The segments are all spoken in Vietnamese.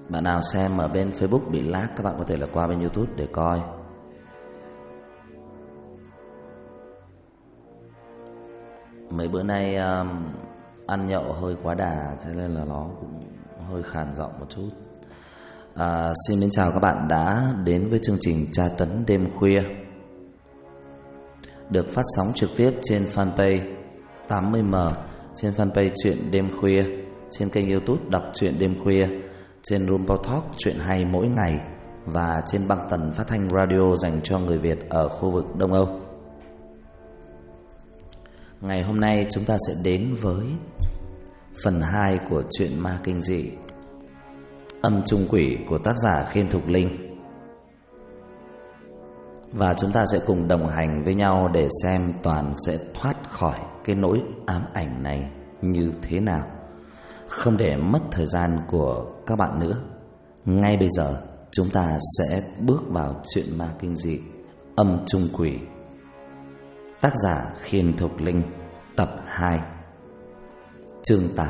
Bạn nào xem ở bên Facebook bị lag, các bạn có thể là qua bên YouTube để coi. Mấy bữa nay ăn nhậu hơi quá đà, cho nên là nó cũng hơi khàn giọng một chút. Xin mến chào các bạn đã đến với chương trình Tra Tấn Đêm Khuya, được phát sóng trực tiếp trên fanpage 80M, trên fanpage Chuyện Đêm Khuya, trên kênh YouTube Đọc Truyện Đêm Khuya, trên Rumble Talk Chuyện Hay Mỗi Ngày, và trên băng tần phát thanh radio dành cho người Việt ở khu vực Đông Âu. Ngày hôm nay chúng ta sẽ đến với phần 2 của truyện ma kinh dị Âm Chung Quỷ của tác giả Khiên Thục Linh. Và chúng ta sẽ cùng đồng hành với nhau để xem Toàn sẽ thoát khỏi cái nỗi ám ảnh này như thế nào. Không để mất thời gian của các bạn nữa, ngay bây giờ chúng ta sẽ bước vào truyện ma kinh dị Âm Chung Quỷ, tác giả Khiên Thục Linh, tập 2, chương 8.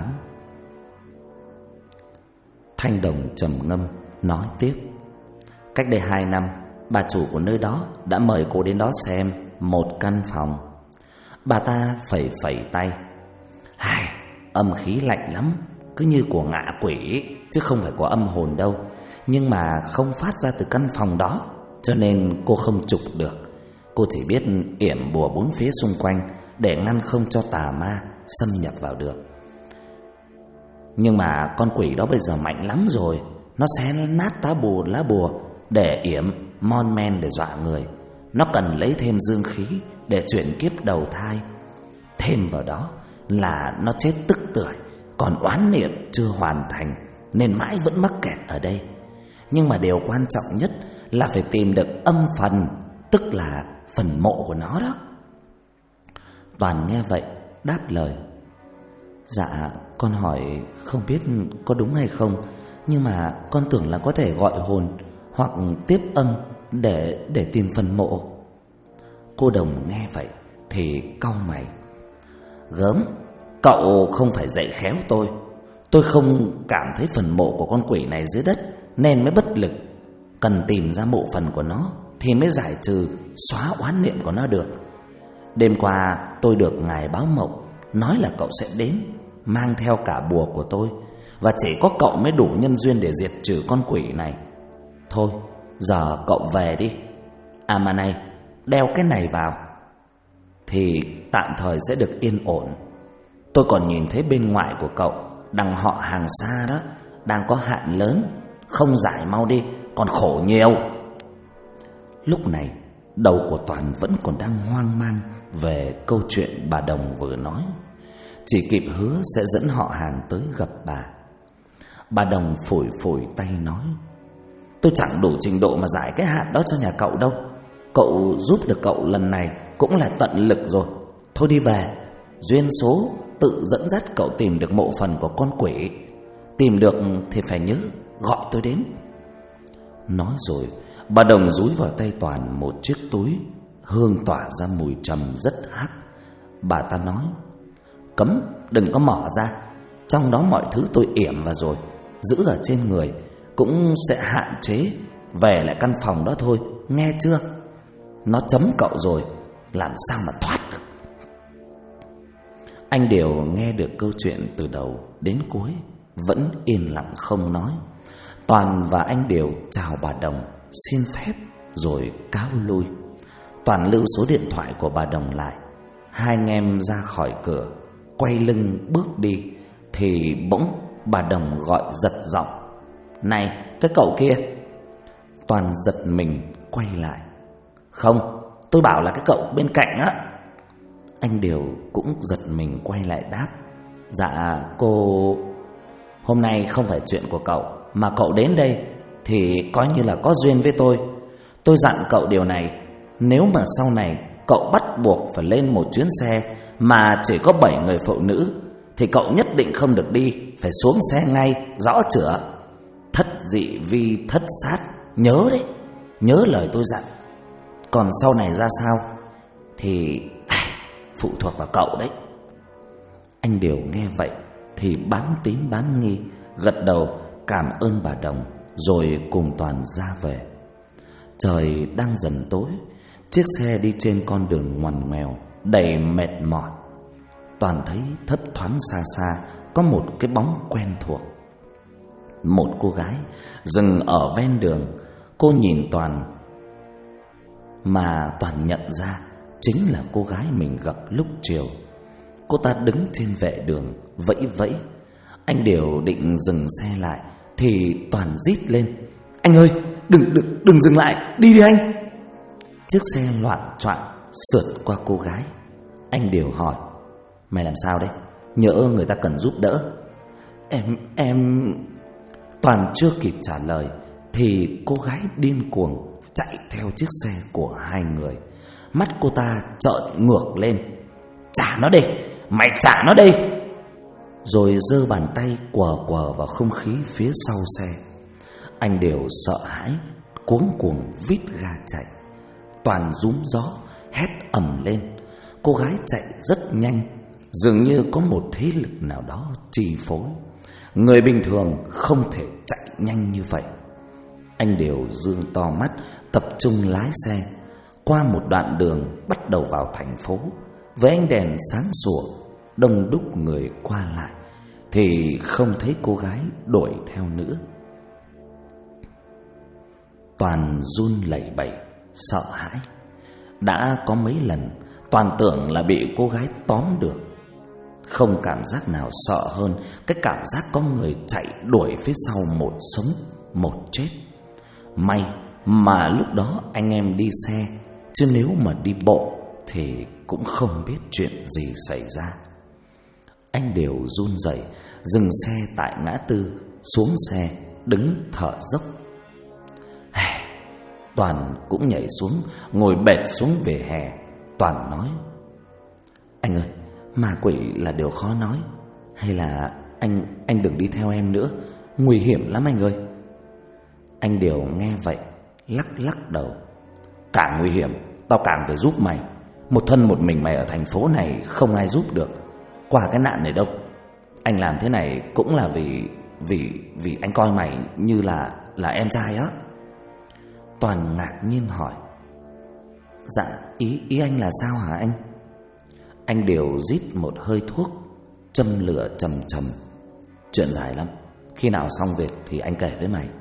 Thanh Đồng trầm ngâm nói tiếp: cách đây 2 năm, bà chủ của nơi đó đã mời cô đến đó xem một căn phòng. Bà ta phẩy phẩy tay: âm khí lạnh lắm, cứ như của ngạ quỷ chứ không phải của âm hồn đâu. Nhưng mà không phát ra từ căn phòng đó, cho nên cô không chụp được. Cô chỉ biết yểm bùa bốn phía xung quanh để ngăn không cho tà ma xâm nhập vào được. Nhưng mà con quỷ đó bây giờ mạnh lắm rồi, nó xé nát lá bùa để yểm mon men để dọa người. Nó cần lấy thêm dương khí để chuyển kiếp đầu thai. Thêm vào đó là nó chết tức tưởi, còn oán niệm chưa hoàn thành, nên mãi vẫn mắc kẹt ở đây. Nhưng mà điều quan trọng nhất là phải tìm được âm phần, tức là phần mộ của nó đó. Toàn nghe vậy đáp lời: dạ, con hỏi không biết có đúng hay không, nhưng mà con tưởng là có thể gọi hồn hoặc tiếp âm để tìm phần mộ. Cô Đồng nghe vậy thì cau mày: gớm, cậu không phải dạy khéo tôi. Tôi không cảm thấy phần mộ của con quỷ này dưới đất nên mới bất lực. Cần tìm ra mộ phần của nó thì mới giải trừ, xóa oán niệm của nó được. Đêm qua tôi được ngài báo mộng nói là cậu sẽ đến, mang theo cả bùa của tôi, và chỉ có cậu mới đủ nhân duyên để diệt trừ con quỷ này. Thôi, giờ cậu về đi. À mà này, đeo cái này vào thì tạm thời sẽ được yên ổn. Tôi còn nhìn thấy bên ngoài của cậu, đằng họ hàng xa đó, đang có hạn lớn. Không giải mau đi, còn khổ nhiều. Lúc này đầu của Toàn vẫn còn đang hoang mang về câu chuyện bà Đồng vừa nói, chỉ kịp hứa sẽ dẫn họ hàng tới gặp bà. Bà Đồng phủi phủi tay nói: tôi chẳng đủ trình độ mà giải cái hạn đó cho nhà cậu đâu. Cậu giúp được cậu lần này cũng là tận lực rồi. Thôi đi về, duyên số tự dẫn dắt cậu tìm được mộ phần của con quỷ. Tìm được thì phải nhớ gọi tôi đến. Nói rồi bà Đồng dúi vào tay Toàn một chiếc túi, hương tỏa ra mùi trầm rất hắc. Bà ta nói: cấm, đừng có mở ra. Trong đó mọi thứ tôi yểm vào rồi, giữ ở trên người cũng sẽ hạn chế. Về lại căn phòng đó thôi, nghe chưa? Nó chấm cậu rồi, làm sao mà thoát được. Anh Điều nghe được câu chuyện từ đầu đến cuối vẫn yên lặng không nói. Toàn và anh Điều chào bà Đồng, xin phép rồi cáo lui. Toàn lưu số điện thoại của bà Đồng lại. Hai anh em ra khỏi cửa, quay lưng bước đi thì bỗng bà Đồng gọi giật giọng: này, cái cậu kia. Toàn giật mình quay lại: không, tôi bảo là cái cậu bên cạnh á. Anh Điều cũng giật mình quay lại đáp: dạ cô, hôm nay không phải chuyện của cậu, mà cậu đến đây thì coi như là có duyên với tôi. Tôi dặn cậu điều này: nếu mà sau này cậu bắt buộc phải lên một chuyến xe mà chỉ có 7 người phụ nữ thì cậu nhất định không được đi, phải xuống xe ngay, rõ chữa. Thất dị vi thất sát, nhớ đấy, nhớ lời tôi dặn. Còn sau này ra sao thì phụ thuộc vào cậu đấy. Anh Điều nghe vậy thì bán tín bán nghi, gật đầu cảm ơn bà Đồng rồi cùng Toàn ra về. Trời đang dần tối, chiếc xe đi trên con đường ngoằn ngoèo đầy mệt mỏi. Toàn thấy thấp thoáng xa xa có một cái bóng quen thuộc. Một cô gái dừng ở ven đường. Cô nhìn Toàn mà Toàn nhận ra chính là cô gái mình gặp lúc chiều. Cô ta đứng trên vệ đường vẫy vẫy. Anh Điều định dừng xe lại thì Toàn rít lên: "Anh ơi, đừng dừng lại, đi đi anh!" Chiếc xe loạng choạng sượt qua cô gái. Anh Điều hỏi: "Mày làm sao đấy? Nhỡ người ta cần giúp đỡ." Em... Toàn chưa kịp trả lời thì cô gái điên cuồng chạy theo chiếc xe của hai người. Mắt cô ta trợn ngược lên: "Trả nó đi, mày trả nó đi!" Rồi giơ bàn tay quờ quờ vào không khí phía sau xe. Anh Điều sợ hãi, cuống cuồng vít ga chạy. Toàn rúm gió hét ầm lên. Cô gái chạy rất nhanh, dường như có một thế lực nào đó chi phối. Người bình thường không thể chạy nhanh như vậy. Anh Điều dương to mắt, tập trung lái xe. Qua một đoạn đường bắt đầu vào thành phố, với ánh đèn sáng sủa, đông đúc người qua lại, thì không thấy cô gái đuổi theo nữa. Toàn run lẩy bẩy, sợ hãi. Đã có mấy lần Toàn tưởng là bị cô gái tóm được. Không cảm giác nào sợ hơn cái cảm giác có người chạy đuổi phía sau, một sống một chết. May mà lúc đó anh em đi xe, chứ nếu mà đi bộ thì cũng không biết chuyện gì xảy ra. Anh Điều run rẩy dừng xe tại ngã tư, xuống xe đứng thở dốc. Toàn cũng nhảy xuống, ngồi bệt xuống vỉa hè. Toàn nói: "Anh ơi, ma quỷ là điều khó nói. Hay là anh đừng đi theo em nữa, nguy hiểm lắm anh ơi." Anh Điều nghe vậy lắc đầu: "Càng nguy hiểm tao càng phải giúp mày. Một thân một mình mày ở thành phố này không ai giúp được qua cái nạn này đâu. Anh làm thế này cũng là vì anh coi mày như là em trai á." Toàn ngạc nhiên hỏi: "Dạ, ý anh là sao hả anh?" Anh Điều rít một hơi thuốc, châm lửa trầm trầm: "Chuyện dài lắm, khi nào xong việc thì anh kể với mày.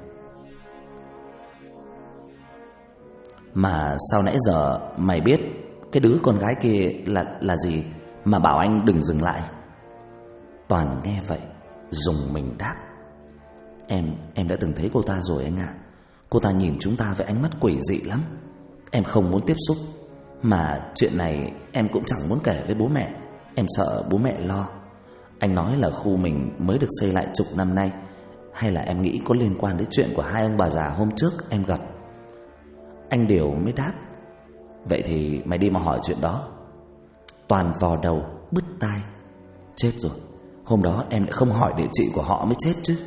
Mà sao nãy giờ mày biết cái đứa con gái kia là gì mà bảo anh đừng dừng lại?" Toàn nghe vậy rùng mình đáp: Em đã từng thấy cô ta rồi anh ạ. Cô ta nhìn chúng ta với ánh mắt quỷ dị lắm. Em không muốn tiếp xúc. Mà chuyện này em cũng chẳng muốn kể với bố mẹ. Em sợ bố mẹ lo. Anh nói là khu mình mới được xây lại chục năm nay. Hay là em nghĩ có liên quan đến chuyện của hai ông bà già hôm trước em gặp?" Anh Điều mới đáp: "Vậy thì mày đi mà hỏi chuyện đó." Toàn vò đầu bứt tai: "Chết rồi, hôm đó em lại không hỏi địa chỉ của họ mới chết chứ."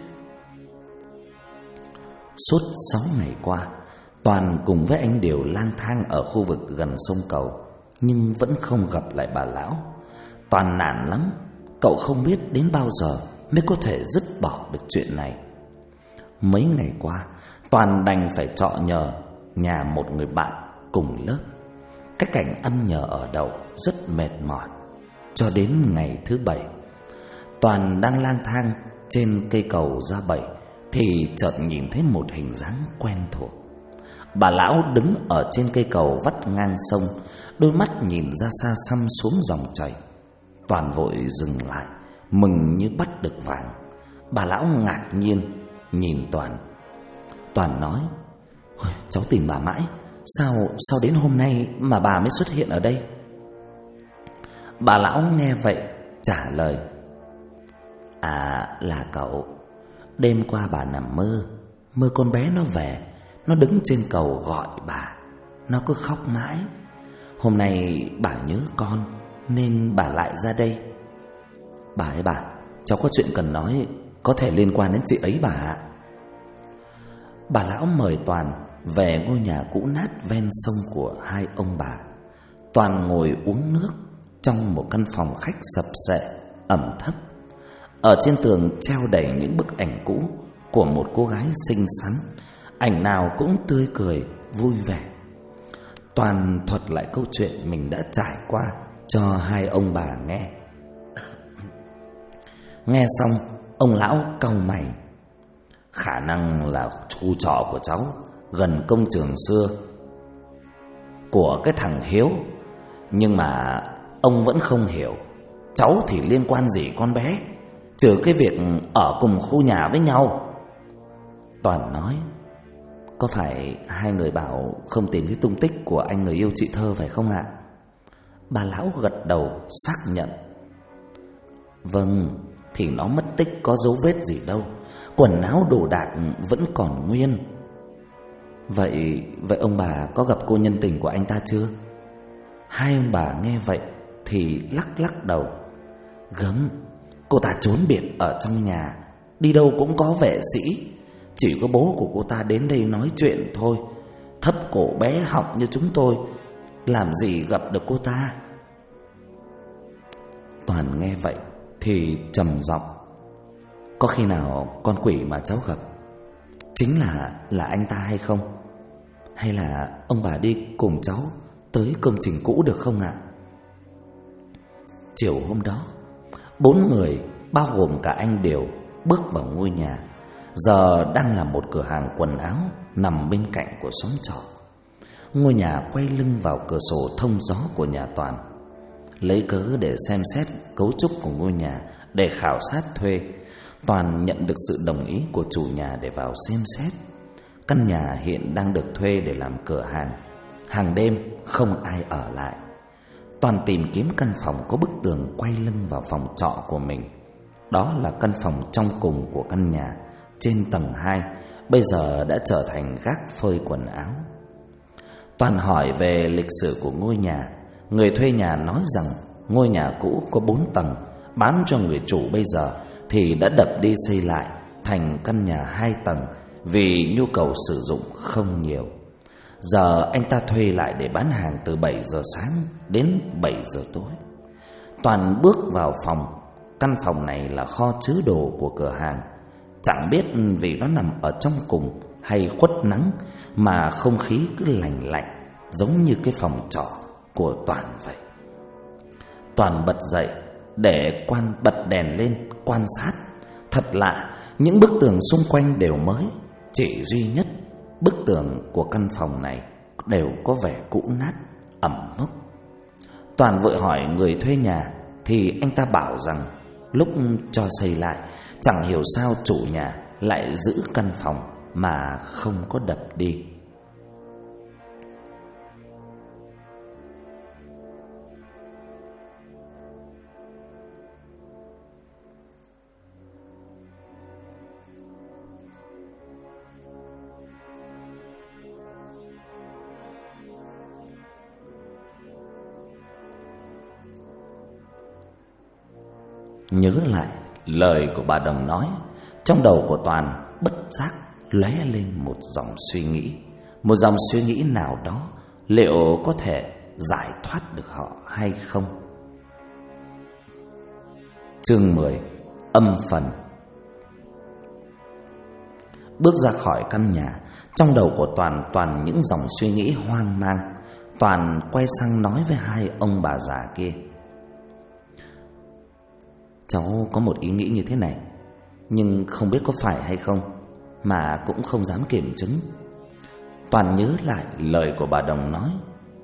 Suốt 6 ngày qua, Toàn cùng với anh Điều lang thang ở khu vực gần sông cầu, nhưng vẫn không gặp lại bà lão. Toàn nản lắm, cậu không biết đến bao giờ mới có thể dứt bỏ được chuyện này. Mấy ngày qua, Toàn đành phải trọ nhờ nhà một người bạn cùng lớp. Cái cảnh ăn nhờ ở đậu rất mệt mỏi. Cho đến ngày thứ 7, Toàn đang lang thang trên cây cầu ra 7 thì chợt nhìn thấy một hình dáng quen thuộc. Bà lão đứng ở trên cây cầu vắt ngang sông, đôi mắt nhìn ra xa xăm xuống dòng chảy. Toàn vội dừng lại, mừng như bắt được vàng. Bà lão ngạc nhiên nhìn Toàn. Toàn nói: "Cháu tìm bà mãi, sao đến hôm nay mà bà mới xuất hiện ở đây?" Bà lão nghe vậy trả lời: "À, là cậu. Đêm qua bà nằm mơ con bé nó về, nó đứng trên cầu gọi bà, nó cứ khóc mãi. Hôm nay bà nhớ con nên bà lại ra đây. Bà ơi bà, cháu có chuyện cần nói, có thể liên quan đến chị ấy bà ạ." Bà lão mời Toàn về ngôi nhà cũ nát ven sông của hai ông bà. Toàn ngồi uống nước trong một căn phòng khách sập sệ, ẩm thấp. Ở trên tường treo đầy những bức ảnh cũ, của một cô gái xinh xắn, ảnh nào cũng tươi cười, vui vẻ. Toàn thuật lại câu chuyện mình đã trải qua cho hai ông bà nghe. Nghe xong, ông lão cau mày. Khả năng là khu trọ của cháu gần công trường xưa của cái thằng Hiếu, nhưng mà ông vẫn không hiểu cháu thì liên quan gì con bé, trừ cái việc ở cùng khu nhà với nhau. Toàn nói, có phải hai người bảo không tìm thấy tung tích của anh người yêu chị Thơ phải không ạ? Bà lão gật đầu xác nhận. Vâng, thì nó mất tích có dấu vết gì đâu, quần áo đồ đạc vẫn còn nguyên. Vậy ông bà có gặp cô nhân tình của anh ta chưa? Hai ông bà nghe vậy thì lắc đầu. Gớm, cô ta trốn biệt ở trong nhà, đi đâu cũng có vệ sĩ. Chỉ có bố của cô ta đến đây nói chuyện thôi. Thấp cổ bé họng như chúng tôi, làm gì gặp được cô ta. Toàn nghe vậy thì trầm giọng. Có khi nào con quỷ mà cháu gặp chính là anh ta hay không? Hay là ông bà đi cùng cháu tới công trình cũ được không ạ? Chiều hôm đó, 4 người bao gồm cả anh Điều bước vào ngôi nhà. Giờ đang là một cửa hàng quần áo nằm bên cạnh của xóm trọ. Ngôi nhà quay lưng vào cửa sổ thông gió của nhà Toàn. Lấy cớ để xem xét cấu trúc của ngôi nhà để khảo sát thuê, Toàn nhận được sự đồng ý của chủ nhà để vào xem xét. Căn nhà hiện đang được thuê để làm cửa hàng. Hàng đêm không ai ở lại. Toàn tìm kiếm căn phòng có bức tường quay lưng vào phòng trọ của mình. Đó là căn phòng trong cùng của căn nhà, trên tầng 2, bây giờ đã trở thành gác phơi quần áo. Toàn hỏi về lịch sử của ngôi nhà. Người thuê nhà nói rằng ngôi nhà cũ có 4 tầng, bán cho người chủ bây giờ thì đã đập đi xây lại thành căn nhà 2 tầng vì nhu cầu sử dụng không nhiều. Giờ anh ta thuê lại để bán hàng từ 7 giờ sáng đến 7 giờ tối. Toàn bước vào phòng. Căn phòng này là kho chứa đồ của cửa hàng. Chẳng biết vì nó nằm ở trong cùng hay khuất nắng mà không khí cứ lành lạnh, giống như cái phòng trọ của Toàn vậy. Toàn bật dậy để bật đèn lên quan sát. Thật lạ, những bức tường xung quanh đều mới, chỉ duy nhất bức tường của căn phòng này đều có vẻ cũ nát, ẩm mốc. Toàn vội hỏi người thuê nhà thì anh ta bảo rằng lúc cho xây lại, chẳng hiểu sao chủ nhà lại giữ căn phòng mà không có đập đi. Nhớ lại lời của bà Đồng nói, trong đầu của Toàn bất giác lóe lên một dòng suy nghĩ. Một dòng suy nghĩ nào đó liệu có thể giải thoát được họ hay không? Chương 10: Âm phần. Bước ra khỏi căn nhà, trong đầu của Toàn những dòng suy nghĩ hoang mang. Toàn quay sang nói với hai ông bà già kia. Cháu có một ý nghĩ như thế này, nhưng không biết có phải hay không, mà cũng không dám kiểm chứng. Toàn nhớ lại lời của bà Đồng nói,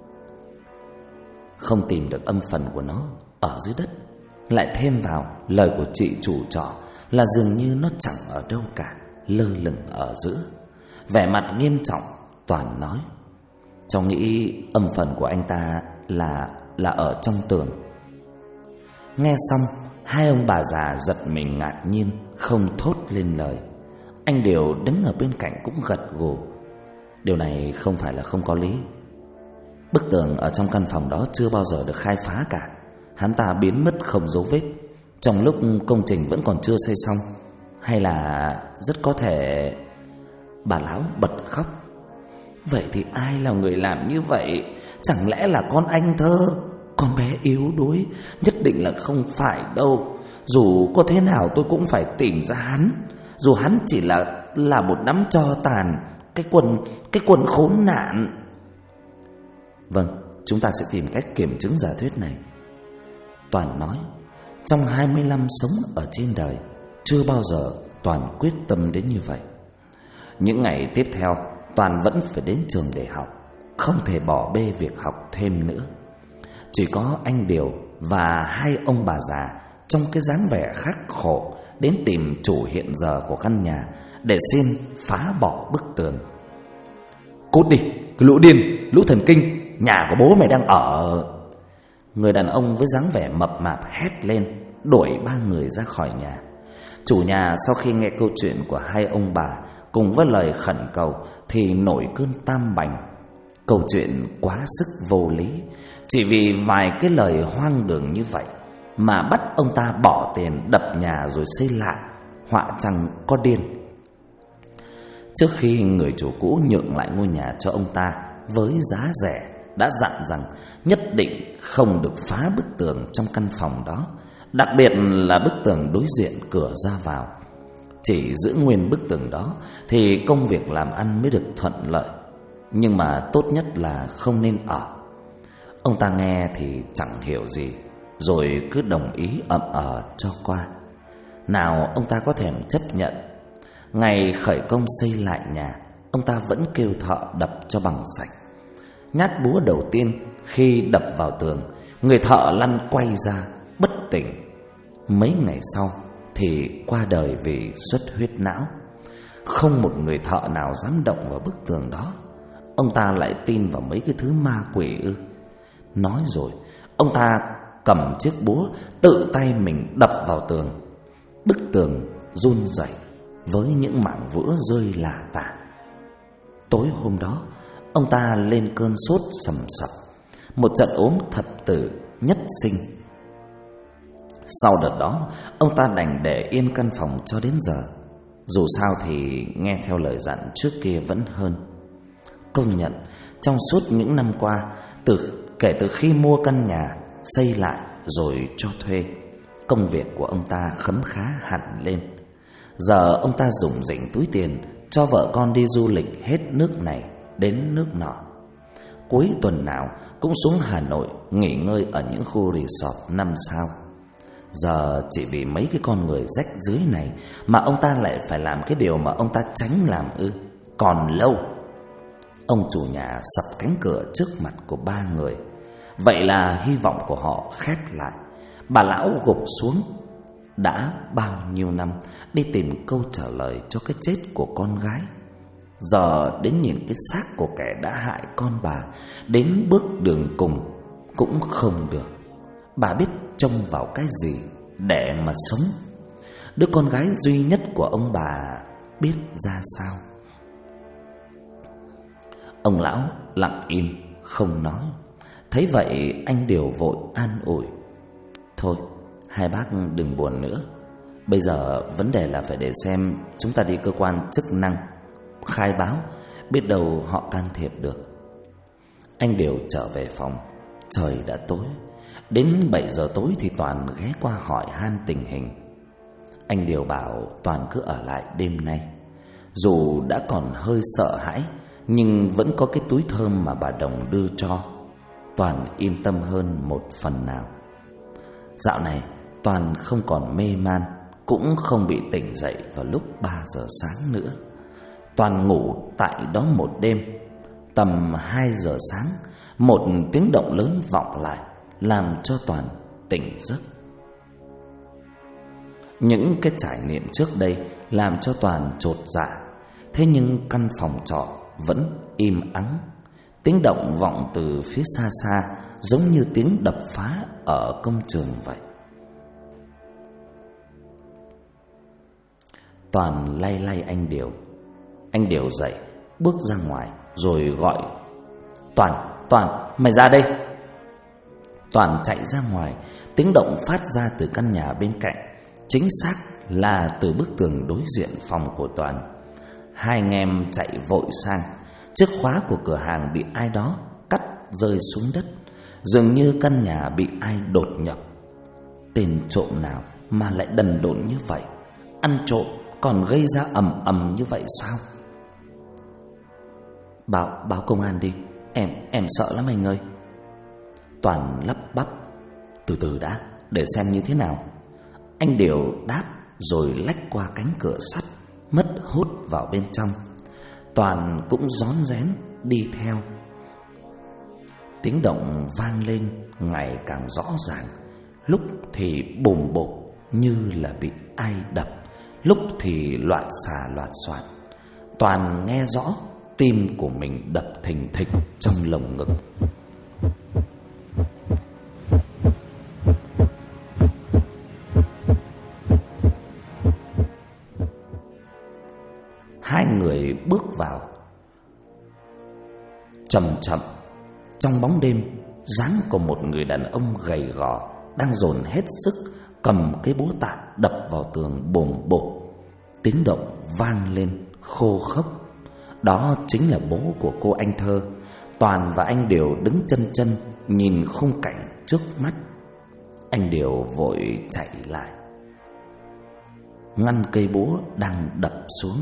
không tìm được âm phần của nó ở dưới đất, lại thêm vào lời của chị chủ trọ là dường như nó chẳng ở đâu cả, lơ lửng ở giữa. Vẻ mặt nghiêm trọng, Toàn nói, cháu nghĩ âm phần của anh ta là ở trong tường. Nghe xong, hai ông bà già giật mình ngạc nhiên, không thốt lên lời. Anh Điều đứng ở bên cạnh cũng gật gù. Điều này không phải là không có lý. Bức tường ở trong căn phòng đó chưa bao giờ được khai phá cả. Hắn ta biến mất không dấu vết trong lúc công trình vẫn còn chưa xây xong. Hay là rất có thể... Bà lão bật khóc. Vậy thì ai là người làm như vậy? Chẳng lẽ là con anh Thơ? Con bé yếu đuối, nhất định là không phải đâu. Dù có thế nào tôi cũng phải tìm ra hắn. Dù hắn chỉ là là một đám tro tàn. Cái quân khốn nạn. Vâng, chúng ta sẽ tìm cách kiểm chứng giả thuyết này. Toàn nói. Trong 20 năm sống ở trên đời, chưa bao giờ Toàn quyết tâm đến như vậy. Những ngày tiếp theo, Toàn vẫn phải đến trường để học, không thể bỏ bê việc học thêm nữa. Chỉ có anh Điều và hai ông bà già trong cái dáng vẻ khắc khổ đến tìm chủ hiện giờ của căn nhà để xin phá bỏ bức tường. Cút đi, cái lũ điên, lũ thần kinh, nhà của bố mày đang ở. Người đàn ông với dáng vẻ mập mạp hét lên, đuổi ba người ra khỏi nhà. Chủ nhà sau khi nghe câu chuyện của hai ông bà cùng với lời khẩn cầu thì nổi cơn tam bành. Câu chuyện quá sức vô lý, chỉ vì vài cái lời hoang đường như vậy mà bắt ông ta bỏ tiền đập nhà rồi xây lại, họa chăng có điên. Trước khi người chủ cũ nhượng lại ngôi nhà cho ông ta với giá rẻ, đã dặn rằng nhất định không được phá bức tường trong căn phòng đó, đặc biệt là bức tường đối diện cửa ra vào. Chỉ giữ nguyên bức tường đó thì công việc làm ăn mới được thuận lợi, nhưng mà tốt nhất là không nên ở. Ông ta nghe thì chẳng hiểu gì, rồi cứ đồng ý ậm cho qua. Nào ông ta có thèm chấp nhận. Ngày khởi công xây lại nhà, ông ta vẫn kêu thợ đập cho bằng sạch. Nhát búa đầu tiên khi đập vào tường, người thợ lăn quay ra bất tỉnh. Mấy ngày sau thì qua đời vì xuất huyết não. Không một người thợ nào dám động vào bức tường đó. Ông ta lại tin vào mấy cái thứ ma quỷ ư? Nói rồi, ông ta cầm chiếc búa tự tay mình đập vào tường. Bức tường run rẩy với những mảng vữa rơi lả tả. Tối hôm đó, ông ta lên cơn sốt sầm sập, một trận ốm thập tử nhất sinh. Sau đợt đó, ông ta đành để yên căn phòng cho đến giờ. Dù sao thì nghe theo lời dặn trước kia vẫn hơn. Công nhận, trong suốt những năm qua, kể từ khi mua căn nhà, xây lại rồi cho thuê, công việc của ông ta khấm khá hẳn lên. Giờ ông ta rủng rỉnh túi tiền cho vợ con đi du lịch hết nước này đến nước nọ. Cuối tuần nào cũng xuống Hà Nội nghỉ ngơi ở những khu resort 5 sao. Giờ chỉ vì mấy cái con người rách rưới này mà ông ta lại phải làm cái điều mà ông ta tránh làm ư? Còn lâu. Ông chủ nhà sập cánh cửa trước mặt của ba người. Vậy là hy vọng của họ khép lại. Bà lão gục xuống. Đã bao nhiêu năm đi tìm câu trả lời cho cái chết của con gái, giờ đến nhìn cái xác của kẻ đã hại con bà đến bước đường cùng cũng không được. Bà biết trông vào cái gì để mà sống? Đứa con gái duy nhất của ông bà biết ra sao? Ông lão lặng im không nói. Thấy vậy anh Điều vội an ủi. Thôi, hai bác đừng buồn nữa. Bây giờ vấn đề là phải để xem chúng ta đi cơ quan chức năng khai báo, biết đâu họ can thiệp được. Anh Điều trở về phòng. Trời đã tối. Đến 7 giờ tối thì Toàn ghé qua hỏi han tình hình. Anh Điều bảo Toàn cứ ở lại đêm nay. Dù đã còn hơi sợ hãi, nhưng vẫn có cái túi thơm mà bà Đồng đưa cho. Toàn yên tâm hơn một phần nào. Dạo này Toàn không còn mê man, cũng không bị tỉnh dậy vào lúc 3 giờ sáng nữa. Toàn ngủ tại đó một đêm. Tầm 2 giờ sáng, một tiếng động lớn vọng lại, làm cho Toàn tỉnh giấc. Những cái trải nghiệm trước đây làm cho Toàn chột dạ. Thế nhưng căn phòng trọ vẫn im ắng. Tiếng động vọng từ phía xa xa, giống như tiếng đập phá ở công trường vậy. Toàn lay lay anh Điều. Anh Điều dậy, bước ra ngoài rồi gọi: Toàn, mày ra đây. Toàn chạy ra ngoài. Tiếng động phát ra từ căn nhà bên cạnh, chính xác là từ bức tường đối diện phòng của Toàn. Hai anh em chạy vội sang. Chiếc khóa của cửa hàng bị ai đó cắt rơi xuống đất, dường như căn nhà bị ai đột nhập. Tên trộm nào mà lại đần độn như vậy? Ăn trộm còn gây ra ầm ầm như vậy sao? Báo công an đi, em sợ lắm anh ơi. Toàn lắp bắp. Từ từ đã, để xem như thế nào. Anh Điều đáp rồi lách qua cánh cửa sắt, mất hút vào bên trong. Toàn cũng rón rén đi theo. Tiếng động vang lên ngày càng rõ ràng, lúc thì bùm bộp như là bị ai đập, lúc thì loạn xà loạn soạn. Toàn nghe rõ tim của mình đập thình thịch trong lồng ngực. Hai người bước vào. Chậm chậm trong bóng đêm, dáng của một người đàn ông gầy gò đang dồn hết sức cầm cái búa tạ đập vào tường bồm bộp. Tiếng động vang lên khô khốc. Đó chính là bố của cô anh Thơ. Toàn và anh Điều đứng chân chân nhìn khung cảnh trước mắt. Anh Điều vội chạy lại ngăn cây búa đang đập xuống.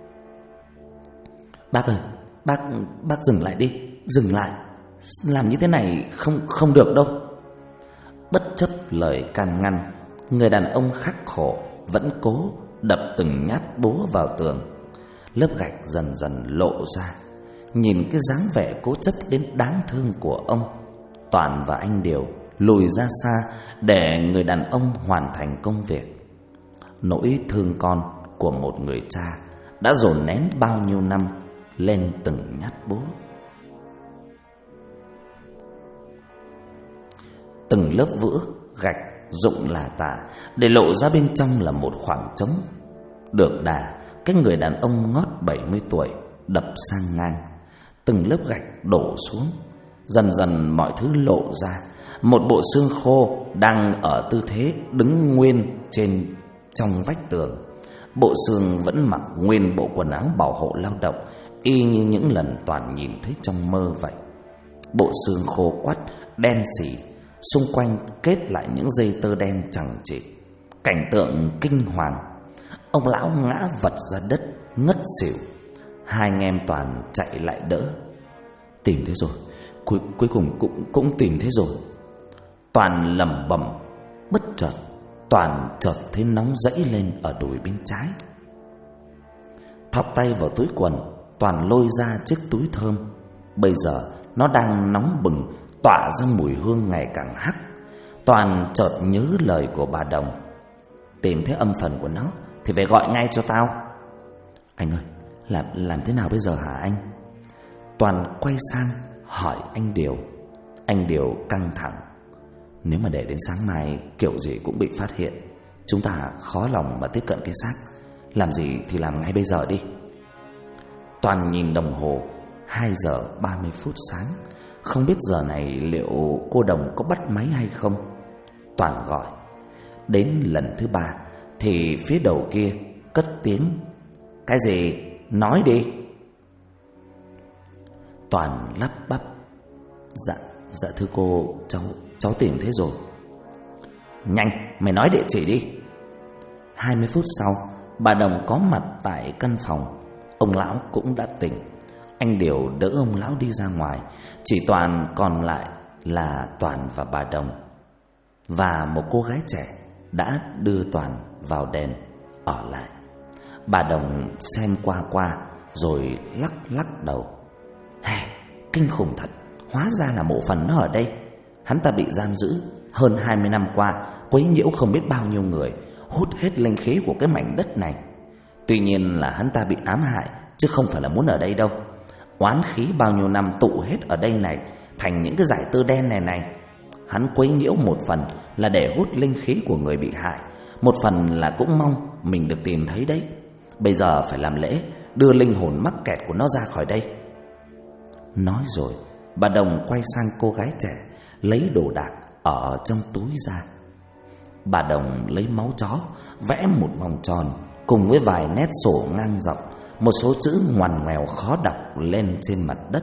Bác ơi, bác dừng lại đi, dừng lại. Làm như thế này không được đâu. Bất chấp lời can ngăn, người đàn ông khắc khổ vẫn cố đập từng nhát búa vào tường. Lớp gạch dần dần lộ ra. Nhìn cái dáng vẻ cố chấp đến đáng thương của ông, Toàn và anh Điều lùi ra xa để người đàn ông hoàn thành công việc. Nỗi thương con của một người cha đã dồn nén bao nhiêu năm lên từng nhát búa. Từng lớp vữa gạch rụng lả tả, để lộ ra bên trong là một khoảng trống. Được đà, cái người đàn ông ngót 70 tuổi đập sang ngang. Từng lớp gạch đổ xuống. Dần dần mọi thứ lộ ra. Một bộ xương khô đang ở tư thế đứng nguyên trong vách tường. Bộ xương vẫn mặc nguyên bộ quần áo bảo hộ lao động, y như những lần Toàn nhìn thấy trong mơ vậy. Bộ xương khô quắt đen sì, xung quanh kết lại những dây tơ đen chằng chịt. Cảnh tượng kinh hoàng. Ông lão ngã vật ra đất ngất xỉu. Hai anh em Toàn chạy lại đỡ. Tìm thấy rồi, cuối cùng cũng tìm thấy rồi. Toàn lẩm bẩm. Bất chợt Toàn chợt thấy nóng rẫy lên ở đùi bên trái. Thọc tay vào túi quần, Toàn lôi ra chiếc túi thơm. Bây giờ nó đang nóng bừng, tỏa ra mùi hương ngày càng hắc. Toàn chợt nhớ lời của bà Đồng. Tìm thấy âm phần của nó thì phải gọi ngay cho tao. Anh ơi, làm thế nào bây giờ hả anh? Toàn quay sang hỏi anh Điều. Anh Điều căng thẳng. Nếu mà để đến sáng mai kiểu gì cũng bị phát hiện, chúng ta khó lòng mà tiếp cận cái xác. Làm gì thì làm ngay bây giờ đi. Toàn nhìn đồng hồ, 2 giờ 30 phút sáng. Không biết giờ này liệu cô Đồng có bắt máy hay không. Toàn gọi. Đến lần thứ 3 thì phía đầu kia cất tiếng. Cái gì? Nói đi. Toàn lắp bắp. Dạ thưa cô, cháu tìm thấy rồi. Nhanh, mày nói địa chỉ đi. 20 phút sau, bà Đồng có mặt tại căn phòng. Ông lão cũng đã tỉnh. Anh Điều đỡ ông lão đi ra ngoài. Chỉ Toàn còn lại là Toàn và bà Đồng. Và một cô gái trẻ đã đưa Toàn vào đền ở lại. Bà Đồng xem qua rồi lắc đầu. Kinh khủng thật. Hóa ra là mộ phần nó ở đây. Hắn ta bị giam giữ hơn 20 năm qua, quấy nhiễu không biết bao nhiêu người, hút hết linh khí của cái mảnh đất này. Tuy nhiên là hắn ta bị ám hại, chứ không phải là muốn ở đây đâu. Oán khí bao nhiêu năm tụ hết ở đây này, thành những cái dải tơ đen này. Hắn quấy nhiễu một phần là để hút linh khí của người bị hại, một phần là cũng mong mình được tìm thấy đấy. Bây giờ phải làm lễ đưa linh hồn mắc kẹt của nó ra khỏi đây. Nói rồi, bà Đồng quay sang cô gái trẻ, lấy đồ đạc ở trong túi ra. Bà Đồng lấy máu chó vẽ một vòng tròn cùng với vài nét sổ ngang dọc, một số chữ ngoằn ngoèo khó đọc lên trên mặt đất.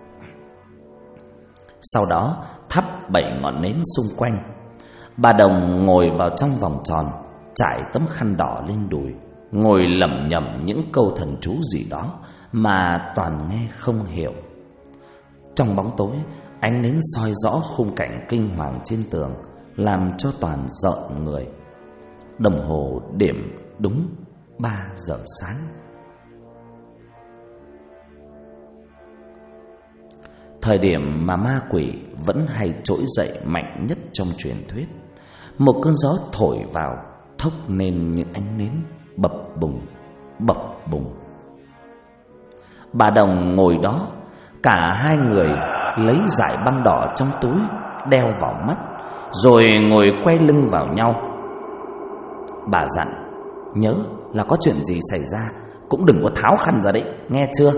Sau đó thắp 7 ngọn nến xung quanh. Bà Đồng ngồi vào trong vòng tròn, trải tấm khăn đỏ lên đùi, ngồi lẩm nhẩm những câu thần chú gì đó mà Toàn nghe không hiểu. Trong bóng tối, ánh nến soi rõ khung cảnh kinh hoàng trên tường, làm cho Toàn rợn người. Đồng hồ điểm đúng 3 giờ sáng. Thời điểm mà ma quỷ vẫn hay trỗi dậy mạnh nhất trong truyền thuyết. Một cơn gió thổi vào, thốc nên những ánh nến bập bùng, bập bùng. Bà Đồng ngồi đó, cả hai người lấy dải băng đỏ trong túi đeo vào mắt, rồi ngồi quay lưng vào nhau. Bà dặn, nhớ là có chuyện gì xảy ra cũng đừng có tháo khăn ra đấy, nghe chưa?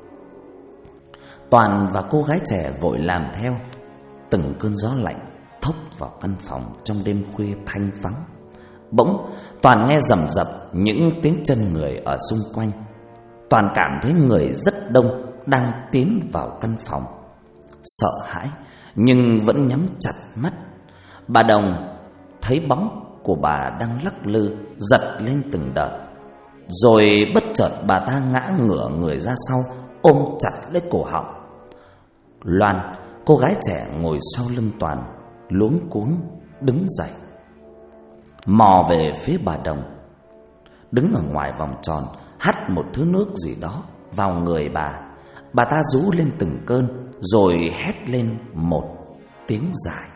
Toàn và cô gái trẻ vội làm theo. Từng cơn gió lạnh thốc vào căn phòng trong đêm khuya thanh vắng. Bỗng Toàn nghe rầm rập những tiếng chân người ở xung quanh. Toàn cảm thấy người rất đông đang tiến vào căn phòng. Sợ hãi nhưng vẫn nhắm chặt mắt. Bà Đồng thấy bóng của bà đang lắc lư, giật lên từng đợt. Rồi bất chợt bà ta ngã ngửa người ra sau, ôm chặt lấy cổ họng. Loan, cô gái trẻ ngồi sau lưng Toàn, luống cuống đứng dậy, mò về phía bà Đồng. Đứng ở ngoài vòng tròn, hắt một thứ nước gì đó vào người bà. Bà ta rú lên từng cơn, rồi hét lên một tiếng dài.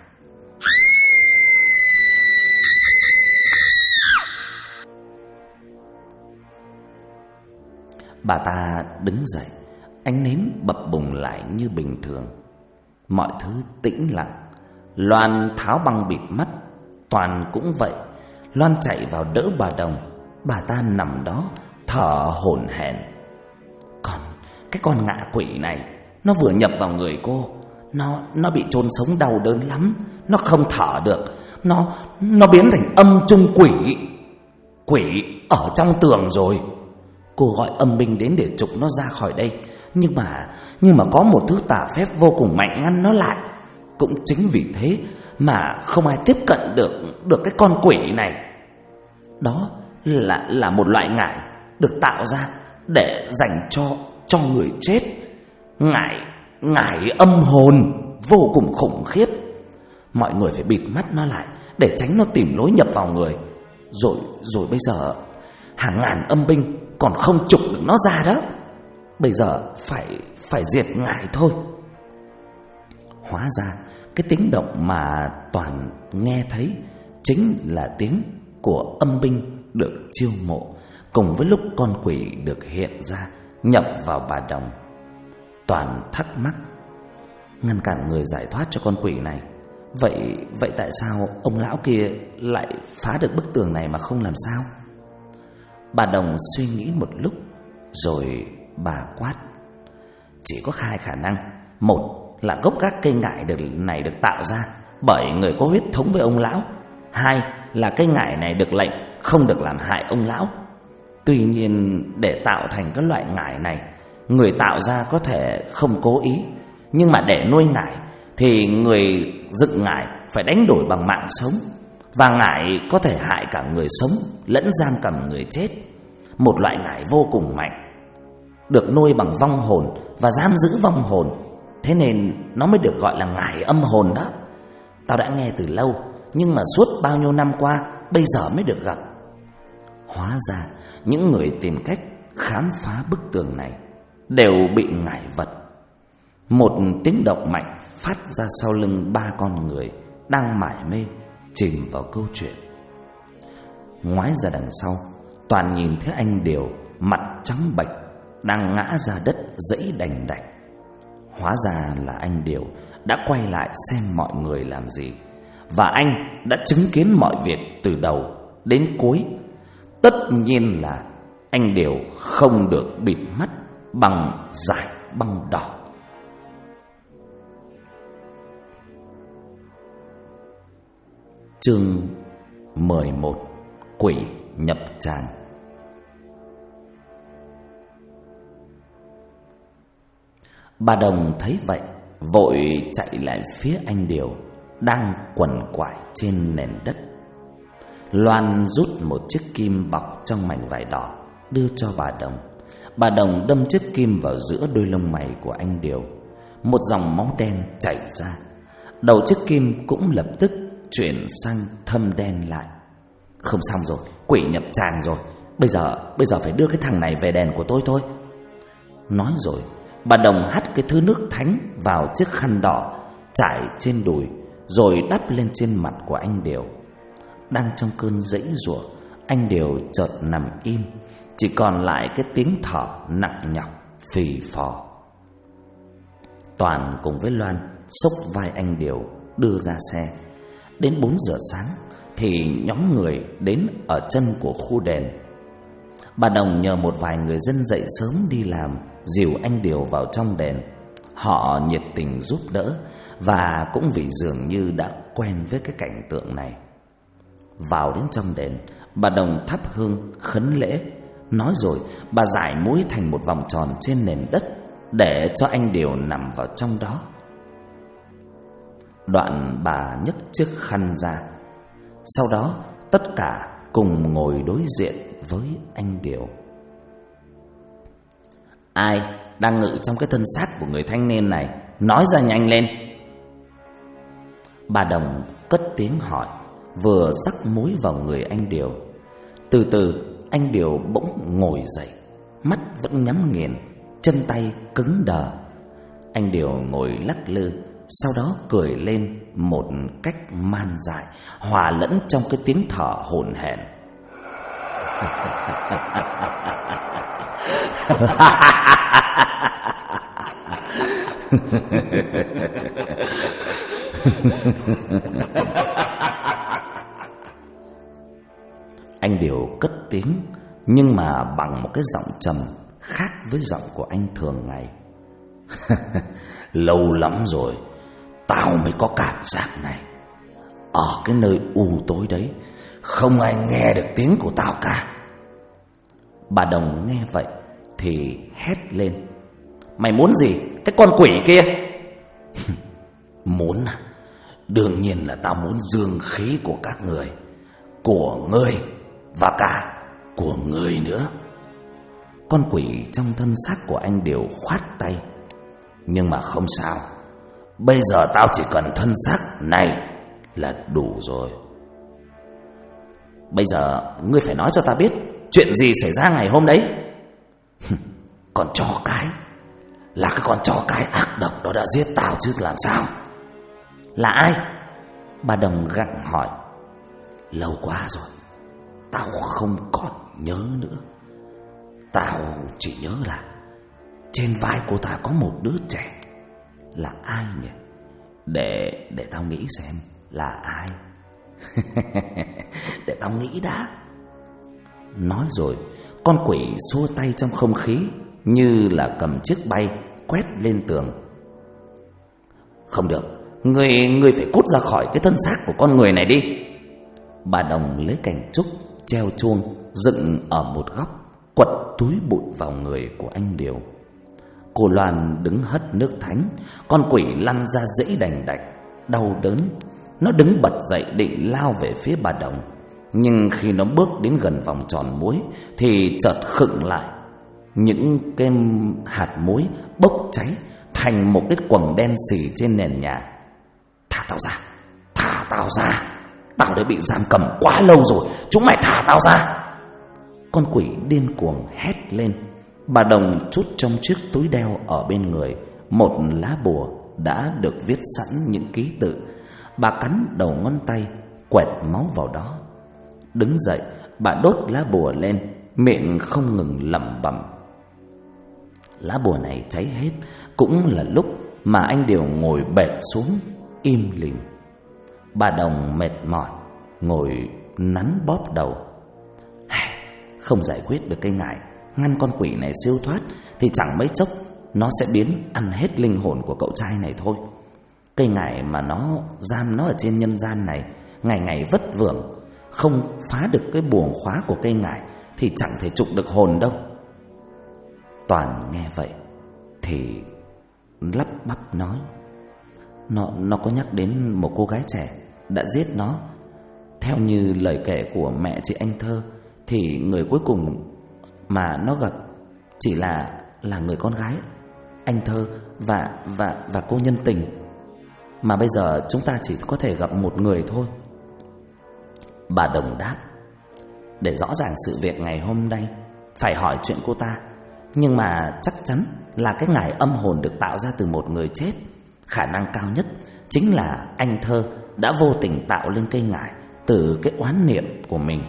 Bà ta đứng dậy, ánh nến bập bùng lại như bình thường. Mọi thứ tĩnh lặng. Loan tháo băng bịt mắt, Toàn cũng vậy. Loan chạy vào đỡ bà Đồng. Bà ta nằm đó thở hổn hển. Còn cái con ngạ quỷ này, nó vừa nhập vào người cô, nó bị chôn sống đau đớn lắm, nó không thở được, nó biến thành âm trung quỷ. Quỷ ở trong tường rồi. Cô gọi âm binh đến để trục nó ra khỏi đây, nhưng mà có một thứ tà phép vô cùng mạnh ngăn nó lại. Cũng chính vì thế mà không ai tiếp cận được cái con quỷ này. Đó là một loại ngải được tạo ra để dành cho người chết. Ngải âm hồn vô cùng khủng khiếp. Mọi người phải bịt mắt nó lại để tránh nó tìm lối nhập vào người. Rồi bây giờ hàng ngàn âm binh còn không trục được nó ra đó. Bây giờ phải diệt ngải thôi. Hóa ra cái tiếng động mà Toàn nghe thấy chính là tiếng của âm binh được chiêu mộ, cùng với lúc con quỷ được hiện ra nhập vào bà Đồng. Toàn thắc mắc, ngăn cản người giải thoát cho con quỷ này. Vậy tại sao ông lão kia lại phá được bức tường này mà không làm sao? Bà Đồng suy nghĩ một lúc, rồi bà quát, chỉ có hai khả năng. Một là gốc gác cây ngải này được tạo ra bởi người có huyết thống với ông lão. Hai là cây ngải này được lệnh không được làm hại ông lão. Tuy nhiên để tạo thành cái loại ngải này, người tạo ra có thể không cố ý, nhưng mà để nuôi ngải thì người dựng ngải phải đánh đổi bằng mạng sống. Và ngải có thể hại cả người sống lẫn giam cầm người chết. Một loại ngải vô cùng mạnh, được nuôi bằng vong hồn và giam giữ vong hồn. Thế nên nó mới được gọi là ngải âm hồn đó. Tao đã nghe từ lâu, nhưng mà suốt bao nhiêu năm qua bây giờ mới được gặp. Hóa ra những người tìm cách khám phá bức tường này đều bị ngải vật. Một tiếng động mạnh phát ra sau lưng ba con người đang mải mê chìm vào câu chuyện. Ngoái ra đằng sau, Toàn nhìn thấy anh Điều mặt trắng bệch đang ngã ra đất dẫy đành đạch. Hóa ra là anh Điều đã quay lại xem mọi người làm gì, và anh đã chứng kiến mọi việc từ đầu đến cuối. Tất nhiên là anh Điều không được bịt mắt bằng dải băng đỏ. Chương 11: Quỷ nhập tràng. Bà Đồng thấy vậy, vội chạy lại phía anh Điều đang quằn quại trên nền đất. Loan rút một chiếc kim bọc trong mảnh vải đỏ đưa cho bà Đồng. Bà Đồng đâm chiếc kim vào giữa đôi lông mày của anh Điều. Một dòng máu đen chảy ra. Đầu chiếc kim cũng lập tức chuyển sang thâm đen lại. Không xong rồi, quỷ nhập tràng rồi. Bây giờ phải đưa cái thằng này về đền của tôi thôi. Nói rồi, bà Đồng hắt cái thứ nước thánh vào chiếc khăn đỏ trải trên đùi, rồi đắp lên trên mặt của anh Điều. Đang trong cơn giãy giụa, anh Điều chợt nằm im, chỉ còn lại cái tiếng thở nặng nhọc phì phò. Toàn cùng với Loan xốc vai anh Điều đưa ra xe. Đến 4 giờ sáng thì nhóm người đến ở chân của khu đền. Bà Đồng nhờ một vài người dân dậy sớm đi làm dìu anh Điều vào trong đền. Họ nhiệt tình giúp đỡ, và cũng vì dường như đã quen với cái cảnh tượng này. Vào đến trong đền, bà Đồng thắp hương khấn lễ. Nói rồi, bà rải muối thành một vòng tròn trên nền đất để cho anh Điều nằm vào trong đó. Đoạn bà nhấc chiếc khăn ra. Sau đó tất cả cùng ngồi đối diện với anh Điều. Ai đang ngự trong cái thân xác của người thanh niên này? Nói ra nhanh lên. Bà Đồng cất tiếng hỏi, vừa rắc muối vào người anh Điều. Từ từ anh Điều bỗng ngồi dậy, mắt vẫn nhắm nghiền, chân tay cứng đờ. Anh Điều ngồi lắc lư, sau đó cười lên một cách man dại, hòa lẫn trong cái tiếng thở hổn hển. Anh Điều cất tiếng, nhưng mà bằng một cái giọng trầm khác với giọng của anh thường ngày. Lâu lắm rồi tao mới có cảm giác này. Ở cái nơi u tối đấy, không ai nghe được tiếng của tao cả. Bà Đồng nghe vậy thì hét lên. Mày muốn gì, cái con quỷ kia? Muốn à? Đương nhiên là tao muốn dương khí của các người, của ngươi và cả của ngươi nữa. Con quỷ trong thân xác của anh Điều khoát tay. Nhưng mà không sao, bây giờ tao chỉ cần thân xác này là đủ rồi. Bây giờ ngươi phải nói cho ta biết chuyện gì xảy ra ngày hôm đấy. Con chó cái, là cái con chó cái ác độc đó đã giết tao chứ làm sao. Là ai? Bà Đồng gặng hỏi. Lâu quá rồi, tao không còn nhớ nữa. Tao chỉ nhớ là trên vai cô ta có một đứa trẻ. Là ai nhỉ? Để tao nghĩ xem là ai. Để tao nghĩ đã. Nói rồi, con quỷ xua tay trong không khí, như là cầm chiếc bay quét lên tường. Không được, ngươi phải cút ra khỏi cái thân xác của con người này đi. Bà Đồng lấy cành trúc treo chuông dựng ở một góc, quật túi bụi vào người của anh Điều. Cô Loan đứng hất nước thánh. Con quỷ lăn ra dãy đành đạch, đau đớn. Nó đứng bật dậy định lao về phía bà Đồng, nhưng khi nó bước đến gần vòng tròn muối thì chợt khựng lại. Những cái hạt muối bốc cháy thành một cái quầng đen xì trên nền nhà. Thả tao ra, thả tao ra, tao đã bị giam cầm quá lâu rồi, chúng mày thả tao ra. Con quỷ điên cuồng hét lên. Bà Đồng trút trong chiếc túi đeo ở bên người một lá bùa đã được viết sẵn những ký tự. Bà cắn đầu ngón tay, quẹt máu vào đó. Đứng dậy, bà đốt lá bùa lên, miệng không ngừng lẩm bẩm. Lá bùa này cháy hết cũng là lúc mà anh Điều ngồi bệt xuống im lìm. Bà Đồng mệt mỏi ngồi nắn bóp đầu. Không giải quyết được cây ngải, ngăn con quỷ này siêu thoát thì chẳng mấy chốc nó sẽ biến ăn hết linh hồn của cậu trai này thôi. Cây ngải mà nó giam nó ở trên nhân gian này, ngày ngày vất vưởng, không phá được cái buồng khóa của cây ngải thì chẳng thể trục được hồn đâu. Toàn nghe vậy thì lắp bắp nói. Nó có nhắc đến một cô gái trẻ đã giết nó. theo như lời kể của mẹ chị anh Thơ thì người cuối cùng mà nó gặp chỉ là người con gái anh Thơ và cô Nhân Tình. Mà bây giờ chúng ta chỉ có thể gặp một người thôi. Bà Đồng đáp: để rõ ràng sự việc ngày hôm nay phải hỏi chuyện cô ta. Nhưng mà chắc chắn là cái ngải âm hồn được tạo ra từ một người chết. Khả năng cao nhất chính là anh Thơ đã vô tình tạo lên cây ngải từ cái oán niệm của mình.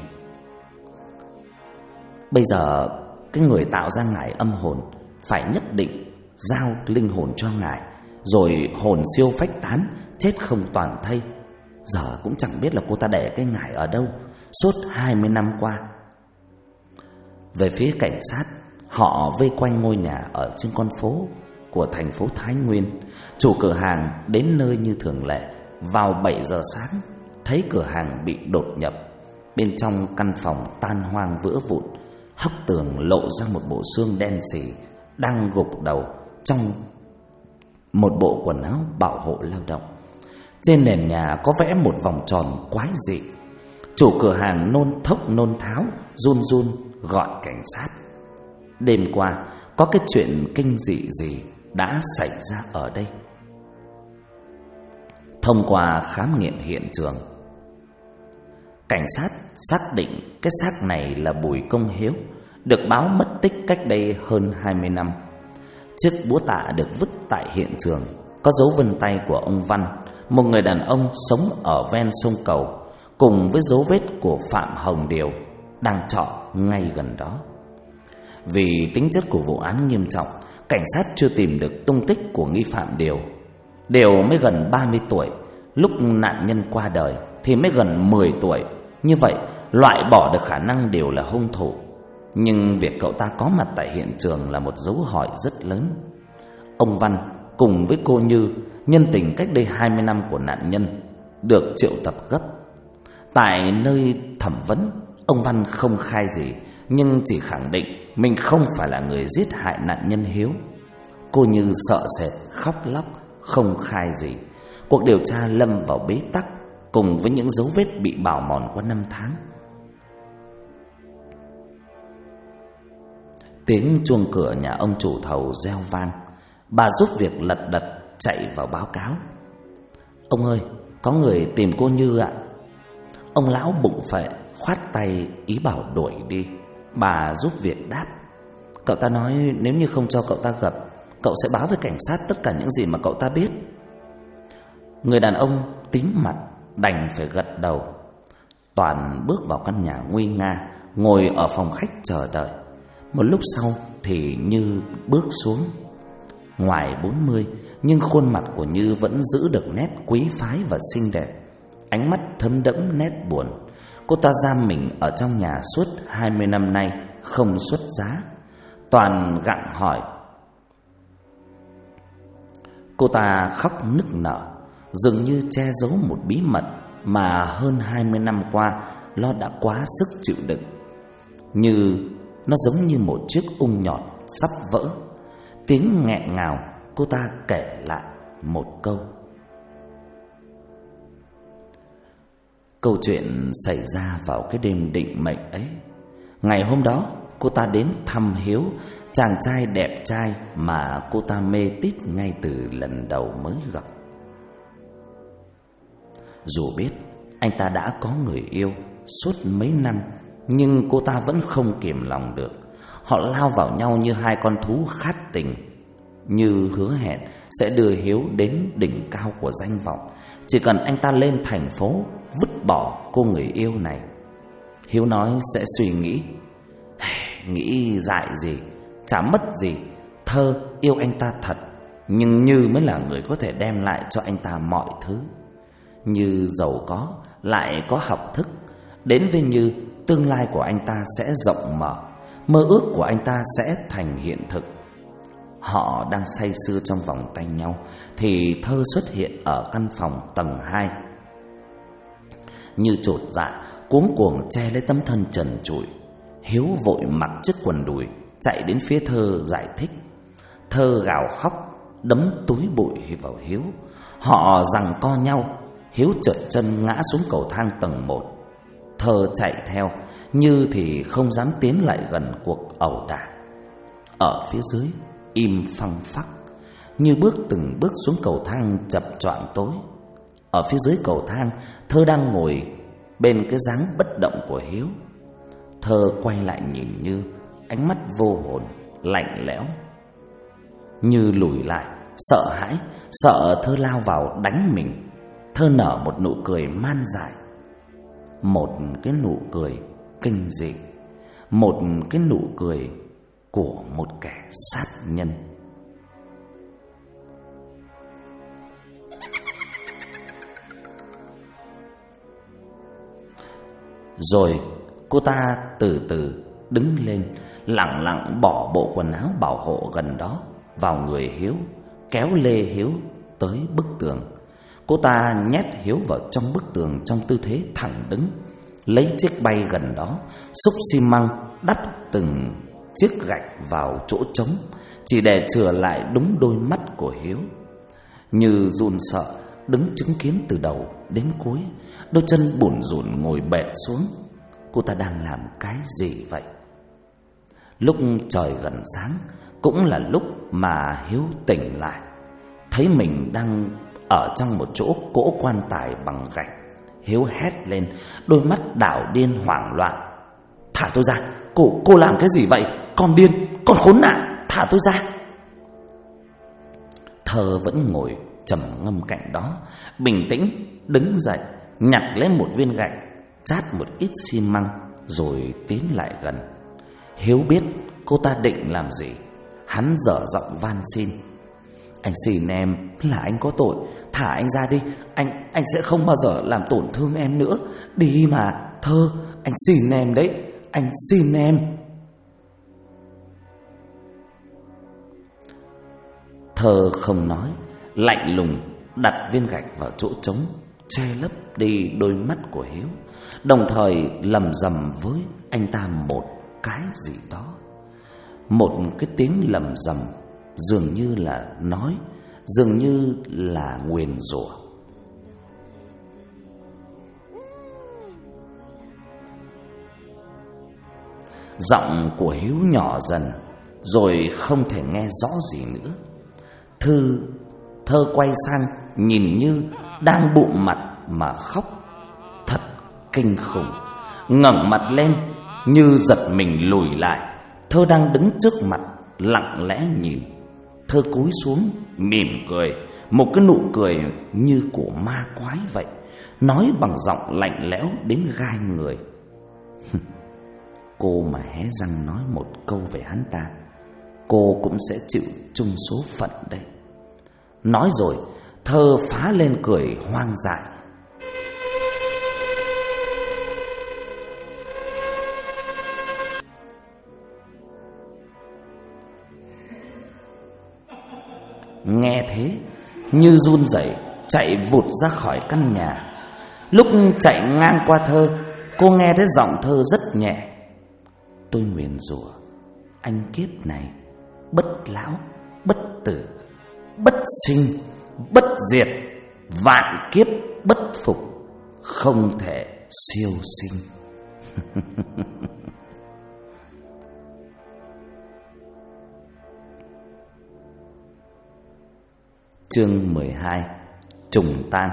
Bây giờ cái người tạo ra ngải âm hồn phải nhất định giao linh hồn cho ngải, rồi hồn siêu phách tán, chết không toàn thây. Giờ cũng chẳng biết là cô ta để cái ngải ở đâu suốt 20 năm qua. Về phía cảnh sát, họ vây quanh ngôi nhà ở trên con phố của thành phố Thái Nguyên. Chủ cửa hàng đến nơi như thường lệ vào 7 giờ sáng, thấy cửa hàng bị đột nhập. Bên trong căn phòng tan hoang vỡ vụn, hốc tường lộ ra một bộ xương đen sì đang gục đầu trong một bộ quần áo bảo hộ lao động. Trên nền nhà có vẽ một vòng tròn quái dị. Chủ cửa hàng nôn thốc nôn tháo, run run gọi cảnh sát. Đêm qua có cái chuyện kinh dị gì đã xảy ra ở đây? Thông qua khám nghiệm hiện trường, cảnh sát xác định cái xác này là Bùi Công Hiếu, được báo mất tích cách đây hơn 20 năm. Chiếc búa tạ được vứt tại hiện trường có dấu vân tay của ông Văn, một người đàn ông sống ở ven sông Cầu, cùng với dấu vết của Phạm Hồng Điều đang trọ ngay gần đó. Vì tính chất của vụ án nghiêm trọng, cảnh sát chưa tìm được tung tích của nghi phạm Điều. Điều mới gần 30 tuổi, lúc nạn nhân qua đời thì mới gần 10 tuổi. Như vậy, loại bỏ được khả năng Điều là hung thủ. Nhưng việc cậu ta có mặt tại hiện trường là một dấu hỏi rất lớn. Ông Văn cùng với cô Như, nhân tình cách đây 20 năm của nạn nhân, được triệu tập gấp. Tại nơi thẩm vấn, ông Văn không khai gì, nhưng chỉ khẳng định mình không phải là người giết hại nạn nhân Hiếu. Cô Như sợ sệt khóc lóc, không khai gì. Cuộc điều tra lâm vào bế tắc, cùng với những dấu vết bị bào mòn qua 5 tháng. Tiếng chuông cửa nhà ông chủ thầu reo vang. Bà giúp việc lật đật chạy vào báo cáo: ông ơi, có người tìm cô Như ạ. Ông lão bụng phệ khoát tay ý bảo đuổi đi. Bà giúp việc đáp: cậu ta nói nếu như không cho cậu ta gặp, cậu sẽ báo với cảnh sát tất cả những gì mà cậu ta biết. Người đàn ông tím mặt đành phải gật đầu. Toàn bước vào căn nhà nguy nga, ngồi ở phòng khách chờ đợi. Một lúc sau thì Như bước xuống. Ngoài 40, nhưng khuôn mặt của Như vẫn giữ được nét quý phái và xinh đẹp. Ánh mắt thấm đẫm nét buồn. Cô ta giam mình ở trong nhà suốt 20 năm nay, không xuất giá. Toàn gặng hỏi. Cô ta khóc nức nở, dường như che giấu một bí mật mà hơn 20 năm qua nó đã quá sức chịu đựng. Như nó giống như một chiếc ung nhọt sắp vỡ. Tiếng nghẹn ngào, cô ta kể lại một câu. Câu chuyện xảy ra vào cái đêm định mệnh ấy. Ngày hôm đó, cô ta đến thăm Hiếu, chàng trai đẹp trai mà cô ta mê tít ngay từ lần đầu mới gặp. Dù biết anh ta đã có người yêu suốt mấy năm, nhưng cô ta vẫn không kiềm lòng được. Họ lao vào nhau như hai con thú khát tình. Như hứa hẹn sẽ đưa Hiếu đến đỉnh cao của danh vọng, chỉ cần anh ta lên thành phố vứt bỏ cô người yêu này. Hiếu nói sẽ suy nghĩ. Nghĩ dại gì, chả mất gì. Thơ yêu anh ta thật, nhưng Như mới là người có thể đem lại cho anh ta mọi thứ. Như giàu có, lại có học thức. Đến với Như, tương lai của anh ta sẽ rộng mở, mơ ước của anh ta sẽ thành hiện thực. Họ đang say sưa trong vòng tay nhau thì Thơ xuất hiện ở căn phòng tầng 2. Như chột dạ, cuống cuồng che lấy tấm thân trần trụi. Hiếu vội mặc chiếc quần đùi chạy đến phía Thơ giải thích. Thơ gào khóc, đấm túi bụi vào Hiếu. Họ giằng co nhau. Hiếu trượt chân ngã xuống cầu thang tầng 1, Thơ chạy theo, Như thì không dám tiến lại gần cuộc ẩu đả. Ở phía dưới im phăng phắc, Như bước từng bước xuống cầu thang chập choạng tối. Ở phía dưới cầu thang, Thơ đang ngồi bên cái dáng bất động của Hiếu. Thơ quay lại nhìn Như, ánh mắt vô hồn, lạnh lẽo. Như lùi lại, sợ hãi, sợ Thơ lao vào đánh mình. Thơ nở một nụ cười man dại, một cái nụ cười kinh dị, một cái nụ cười của một kẻ sát nhân. Rồi cô ta từ từ đứng lên, lẳng lặng bỏ bộ quần áo bảo hộ gần đó vào người Hiếu, kéo lê Hiếu tới bức tường. Cô ta nhét Hiếu vào trong bức tường trong tư thế thẳng đứng, lấy chiếc bay gần đó, xúc xi măng đắp từng chiếc gạch vào chỗ trống, chỉ để chừa lại đúng đôi mắt của Hiếu. Như run sợ đứng chứng kiến từ đầu đến cuối, đôi chân bủn rủn ngồi bệt xuống. Cô ta đang làm cái gì vậy? Lúc trời gần sáng cũng là lúc mà Hiếu tỉnh lại, thấy mình đang ở trong một chỗ cỗ quan tài bằng gạch. Hiếu hét lên, đôi mắt đảo điên hoảng loạn. Thả tôi ra! Cô làm cái gì vậy? Con điên! Con khốn nạn! Thả tôi ra! Thơ vẫn ngồi trầm ngâm cạnh đó, bình tĩnh đứng dậy, nhặt lên một viên gạch, chát một ít xi măng, rồi tiến lại gần. Hiếu biết cô ta định làm gì, hắn dở giọng van xin. Anh xin em, là anh có tội, thả anh ra đi, anh sẽ không bao giờ làm tổn thương em nữa. Đi mà, Thơ, anh xin em đấy, anh xin em. Thơ không nói, lạnh lùng đặt viên gạch vào chỗ trống, che lấp đi đôi mắt của Hiếu, đồng thời lầm rầm với anh ta một cái gì đó. Một cái tiếng lầm rầm dường như là nói, dường như là nguyền rủa. Giọng của Hiếu nhỏ dần, rồi không thể nghe rõ gì nữa. Thơ quay sang nhìn Như đang bụm mặt mà khóc thật kinh khủng. Ngẩng mặt lên, Như giật mình lùi lại. Thơ đang đứng trước mặt lặng lẽ nhìn. Thơ cúi xuống mỉm cười, một cái nụ cười như của ma quái vậy, nói bằng giọng lạnh lẽo đến gai người. Cô mà hé răng nói một câu về hắn ta, cô cũng sẽ chịu chung số phận đấy. Nói rồi, Thơ phá lên cười hoang dại. Nghe thế, Như run rẩy chạy vụt ra khỏi căn nhà. Lúc chạy ngang qua Thơ, cô nghe thấy giọng Thơ rất nhẹ. Tôi nguyền rủa anh kiếp này bất lão, bất tử, bất sinh, bất diệt, vạn kiếp bất phục, không thể siêu sinh. Chương 12: Trùng tang.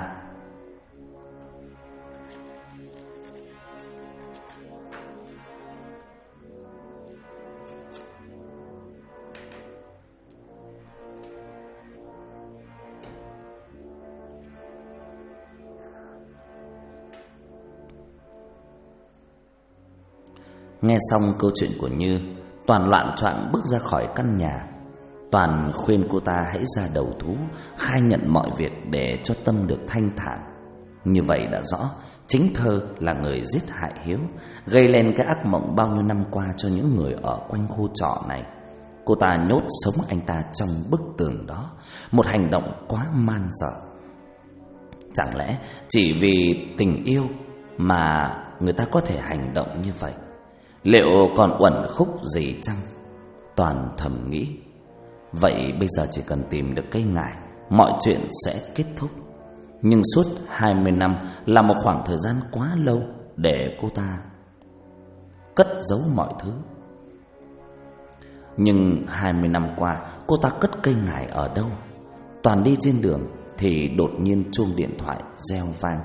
Nghe xong câu chuyện của Như, Toàn loạn choạng bước ra khỏi căn nhà. Toàn khuyên cô ta hãy ra đầu thú, khai nhận mọi việc để cho tâm được thanh thản. Như vậy đã rõ chính Thơ là người giết hại Hiếu, gây lên cái ác mộng bao nhiêu năm qua cho những người ở quanh khu trọ này. Cô ta nhốt sống anh ta trong bức tường đó, một hành động quá man dợ. Chẳng lẽ chỉ vì tình yêu mà người ta có thể hành động như vậy? Liệu còn uẩn khúc gì chăng? Toàn thầm nghĩ. Vậy bây giờ chỉ cần tìm được cây ngải, mọi chuyện sẽ kết thúc. Nhưng suốt 20 năm là một khoảng thời gian quá lâu để cô ta cất giấu mọi thứ. Nhưng 20 năm qua cô ta cất cây ngải ở đâu? Toàn đi trên đường thì đột nhiên chuông điện thoại reo vang.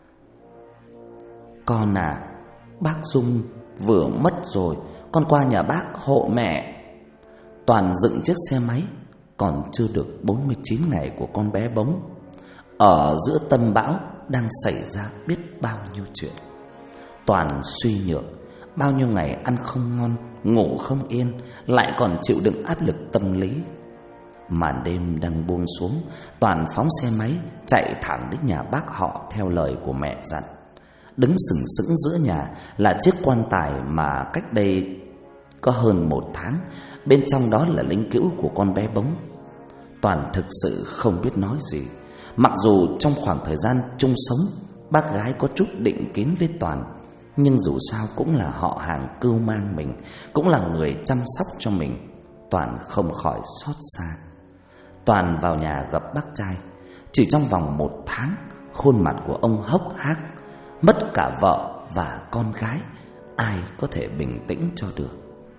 Con à, bác Dung vừa mất rồi, con qua nhà bác hộ mẹ. Toàn dựng chiếc xe máy còn chưa được 49 ngày của con bé Bống. Ở giữa tâm bão đang xảy ra biết bao nhiêu chuyện. Toàn suy nhược, bao nhiêu ngày ăn không ngon, ngủ không yên, lại còn chịu đựng áp lực tâm lý. Màn đêm đang buông xuống, Toàn phóng xe máy chạy thẳng đến nhà bác họ theo lời của mẹ dặn. Đứng sừng sững giữa nhà là chiếc quan tài mà cách đây có hơn 1 tháng, bên trong đó là linh cữu của con bé Bống. Toàn thực sự không biết nói gì. Mặc dù trong khoảng thời gian chung sống, bác gái có chút định kiến với Toàn, nhưng dù sao cũng là họ hàng cưu mang mình, cũng là người chăm sóc cho mình. Toàn không khỏi xót xa. Toàn vào nhà gặp bác trai. Chỉ trong vòng 1 tháng, khuôn mặt của ông hốc hác, mất cả vợ và con gái. Ai có thể bình tĩnh cho được?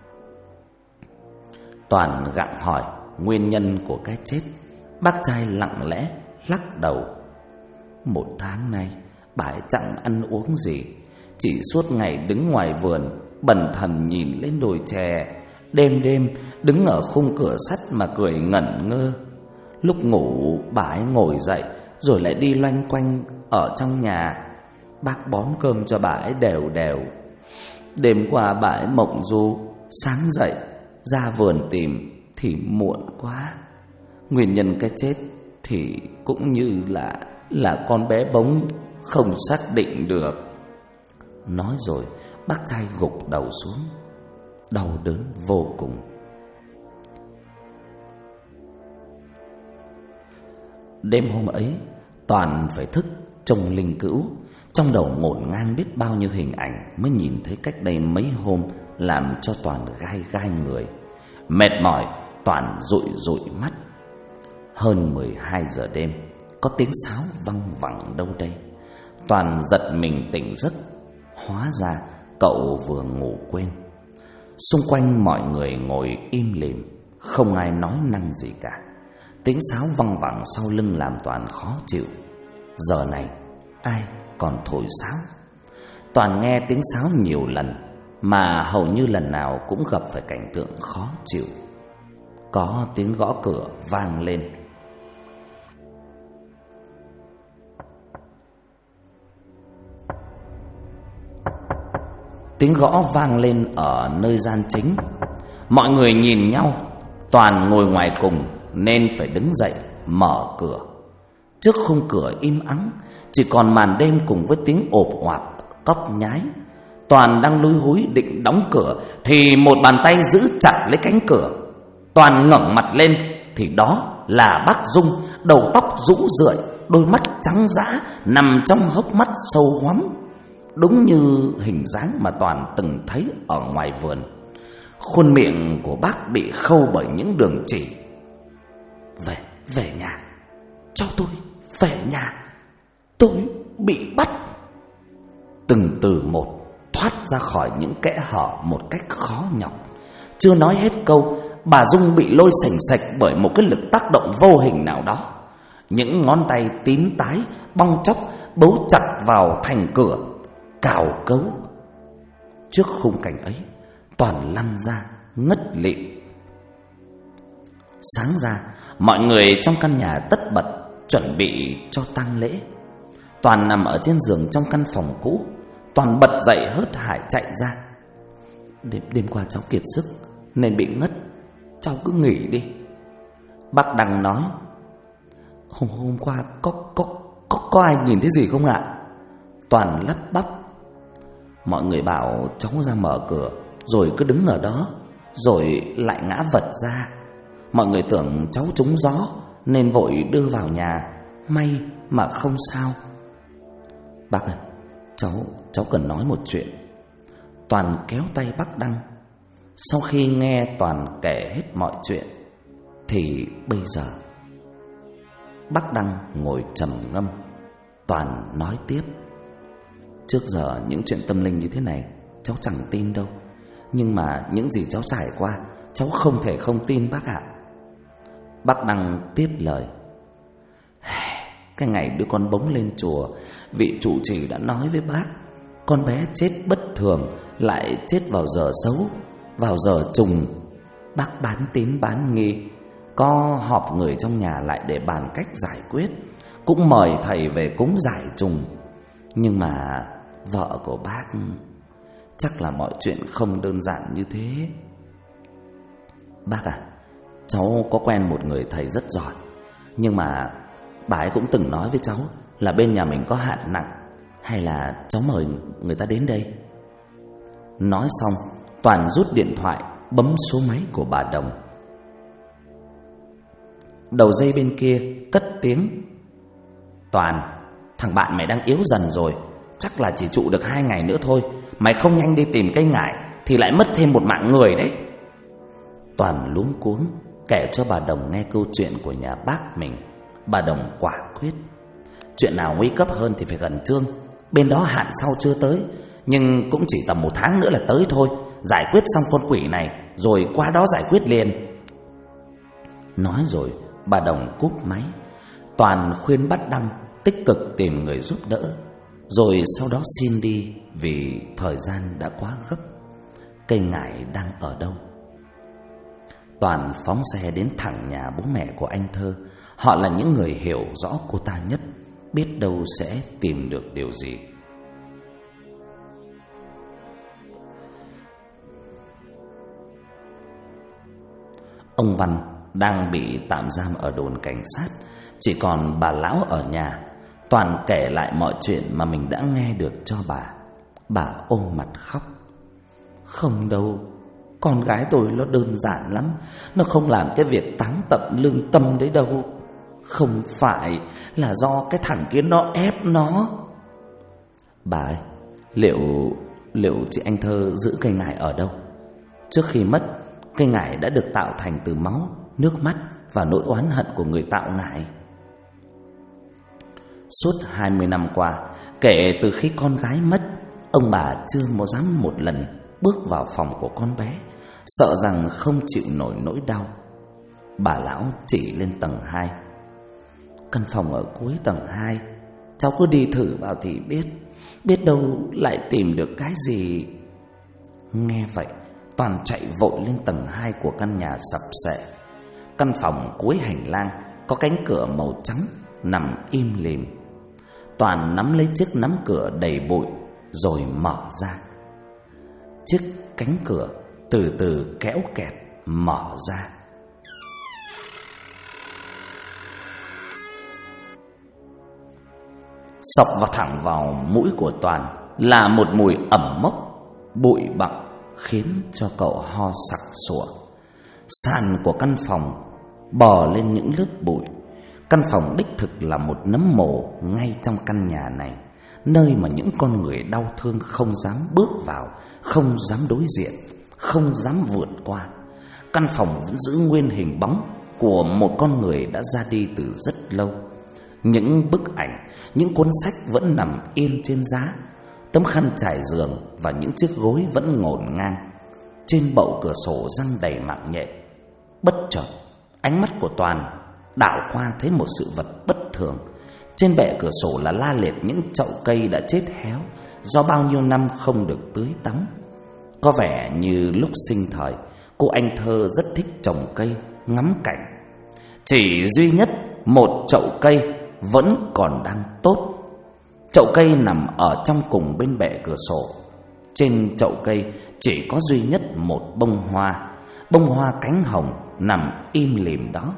Toàn gặng hỏi nguyên nhân của cái chết. Bác trai lặng lẽ lắc đầu. 1 tháng nay bà ấy chẳng ăn uống gì, chỉ suốt ngày đứng ngoài vườn bần thần nhìn lên đồi chè, đêm đêm đứng ở khung cửa sắt mà cười ngẩn ngơ. Lúc ngủ bà ấy ngồi dậy rồi lại đi loanh quanh ở trong nhà. Bác bón cơm cho bà ấy đều đều. Đêm qua bà ấy mộng du, sáng dậy ra vườn tìm thì muộn quá. Nguyên nhân cái chết thì cũng như là con bé Bống, không xác định được. Nói rồi bác trai gục đầu xuống, đau đớn vô cùng. Đêm hôm ấy Toàn phải thức trông linh cữu. Trong đầu ngổn ngang biết bao nhiêu hình ảnh mới nhìn thấy cách đây mấy hôm, làm cho Toàn gai gai người. Mệt mỏi, Toàn dụi dụi mắt. Hơn 12 giờ đêm, có tiếng sáo văng vẳng đâu đây. Toàn giật mình tỉnh giấc. Hóa ra cậu vừa ngủ quên. Xung quanh mọi người ngồi im lìm, không ai nói năng gì cả. Tiếng sáo văng vẳng sau lưng làm Toàn khó chịu. Giờ này ai còn thổi sáo? Toàn nghe tiếng sáo nhiều lần, mà hầu như lần nào cũng gặp phải cảnh tượng khó chịu. Có tiếng gõ cửa vang lên. Tiếng gõ vang lên ở nơi gian chính. Mọi người nhìn nhau. Toàn ngồi ngoài cùng nên phải đứng dậy mở cửa. Trước khung cửa im ắng, chỉ còn màn đêm cùng với tiếng ộp oạp cóc nhái. Toàn đang lúi húi định đóng cửa thì một bàn tay giữ chặt lấy cánh cửa. Toàn ngẩng mặt lên thì đó là bác Dung, đầu tóc rũ rượi, đôi mắt trắng dã nằm trong hốc mắt sâu hoắm, đúng như hình dáng mà Toàn từng thấy ở ngoài vườn. Khuôn miệng của bác bị khâu bởi những đường chỉ. Về nhà, cho tôi về nhà, tôi bị bắt. Từng từ một thoát ra khỏi những kẽ hở một cách khó nhọc. Chưa nói hết câu, bà Dung bị lôi sành sạch bởi một cái lực tác động vô hình nào đó. Những ngón tay tím tái, bong chóc bấu chặt vào thành cửa, cào cấu. Trước khung cảnh ấy, Toàn lăn ra ngất lịm. Sáng ra, mọi người trong căn nhà tất bật chuẩn bị cho tang lễ. Toàn nằm ở trên giường trong căn phòng cũ. Toàn bật dậy hớt hải chạy ra. Đêm qua cháu kiệt sức nên bị ngất, cháu cứ nghỉ đi. Bác Đăng nói. Hôm qua có ai nhìn thấy gì không ạ? Toàn lắp bắp. Mọi người bảo cháu ra mở cửa, rồi cứ đứng ở đó, rồi lại ngã vật ra. Mọi người tưởng cháu trúng gió nên vội đưa vào nhà. May mà không sao. Bác ơi, cháu cần nói một chuyện. Toàn kéo tay bác Đăng. Sau khi nghe Toàn kể hết mọi chuyện thì bây giờ bác Đăng ngồi trầm ngâm. Toàn nói tiếp. Trước giờ những chuyện tâm linh như thế này cháu chẳng tin đâu, nhưng mà những gì cháu trải qua, cháu không thể không tin bác ạ. Bác Đăng tiếp lời. Cái ngày đứa con bống lên chùa, vị trụ trì đã nói với bác, con bé chết bất thường, lại chết vào giờ xấu, vào giờ trùng. Bác bán tín bán nghi, có họp người trong nhà lại để bàn cách giải quyết, cũng mời thầy về cúng giải trùng. Nhưng mà vợ của bác, chắc là mọi chuyện không đơn giản như thế. Bác à, cháu có quen một người thầy rất giỏi, nhưng mà bà ấy cũng từng nói với cháu là bên nhà mình có hạn nặng. Hay là cháu mời người ta đến đây? Nói xong, Toàn rút điện thoại, bấm số máy của bà Đồng. Đầu dây bên kia cất tiếng. Toàn, thằng bạn mày đang yếu dần rồi, chắc là chỉ trụ được 2 ngày nữa thôi. Mày không nhanh đi tìm cây ngải thì lại mất thêm một mạng người đấy. Toàn luống cuống kể cho bà Đồng nghe câu chuyện của nhà bác mình. Bà Đồng quả quyết. Chuyện nào nguy cấp hơn thì phải khẩn trương. Bên đó hạn sau chưa tới, nhưng cũng chỉ tầm 1 tháng nữa là tới thôi. Giải quyết xong con quỷ này rồi qua đó giải quyết liền. Nói rồi bà Đồng cúp máy. Toàn khuyên bác Đăng tích cực tìm người giúp đỡ, rồi sau đó xin đi vì thời gian đã quá gấp. Cây ngải đang ở đâu? Toàn phóng xe đến thẳng nhà bố mẹ của anh Thơ. Họ là những người hiểu rõ cô ta nhất, biết đâu sẽ tìm được điều gì. Ông Văn đang bị tạm giam ở đồn cảnh sát, chỉ còn bà lão ở nhà. Toàn kể lại mọi chuyện mà mình đã nghe được cho bà. Bà ôm mặt khóc. Không đâu, con gái tôi nó đơn giản lắm, nó không làm cái việc táng tận lương tâm đấy đâu. Không phải là do cái thằng kia nó ép nó. Bà ơi, liệu chị anh Thơ giữ cây ngải ở đâu? Trước khi mất, cây ngải đã được tạo thành từ máu, nước mắt và nỗi oán hận của người tạo ngải. Suốt 20 năm qua, kể từ khi con gái mất, ông bà chưa một dám một lần bước vào phòng của con bé, sợ rằng không chịu nổi nỗi đau. Bà lão chỉ lên tầng 2. Căn phòng ở cuối tầng 2, cháu cứ đi thử vào thì biết đâu lại tìm được cái gì. Nghe vậy, Toàn chạy vội lên tầng 2 của căn nhà sập xệ. Căn phòng cuối hành lang có cánh cửa màu trắng nằm im lìm. Toàn nắm lấy chiếc nắm cửa đầy bụi rồi mở ra. Chiếc cánh cửa từ từ kéo kẹt mở ra. Xộc thẳng vào mũi của Toàn là một mùi ẩm mốc, bụi bặm khiến cho cậu ho sặc sụa. Sàn của căn phòng bò lên những lớp bụi. Căn phòng đích thực là một nấm mồ ngay trong căn nhà này, nơi mà những con người đau thương không dám bước vào, không dám đối diện, không dám vượt qua. Căn phòng vẫn giữ nguyên hình bóng của một con người đã ra đi từ rất lâu. Những bức ảnh, những cuốn sách vẫn nằm yên trên giá. Tấm khăn trải giường và những chiếc gối vẫn ngổn ngang. Trên bậu cửa sổ răng đầy mạng nhện. Bất chợt, ánh mắt của Toàn đảo qua thấy một sự vật bất thường. Trên bệ cửa sổ là la liệt những chậu cây đã chết héo do bao nhiêu năm không được tưới tắm. Có vẻ như lúc sinh thời, cô anh Thơ rất thích trồng cây, ngắm cảnh. Chỉ duy nhất một chậu cây vẫn còn đang tốt. Chậu cây nằm ở trong cùng bên bệ cửa sổ. Trên chậu cây chỉ có duy nhất một bông hoa, bông hoa cánh hồng nằm im lìm đó.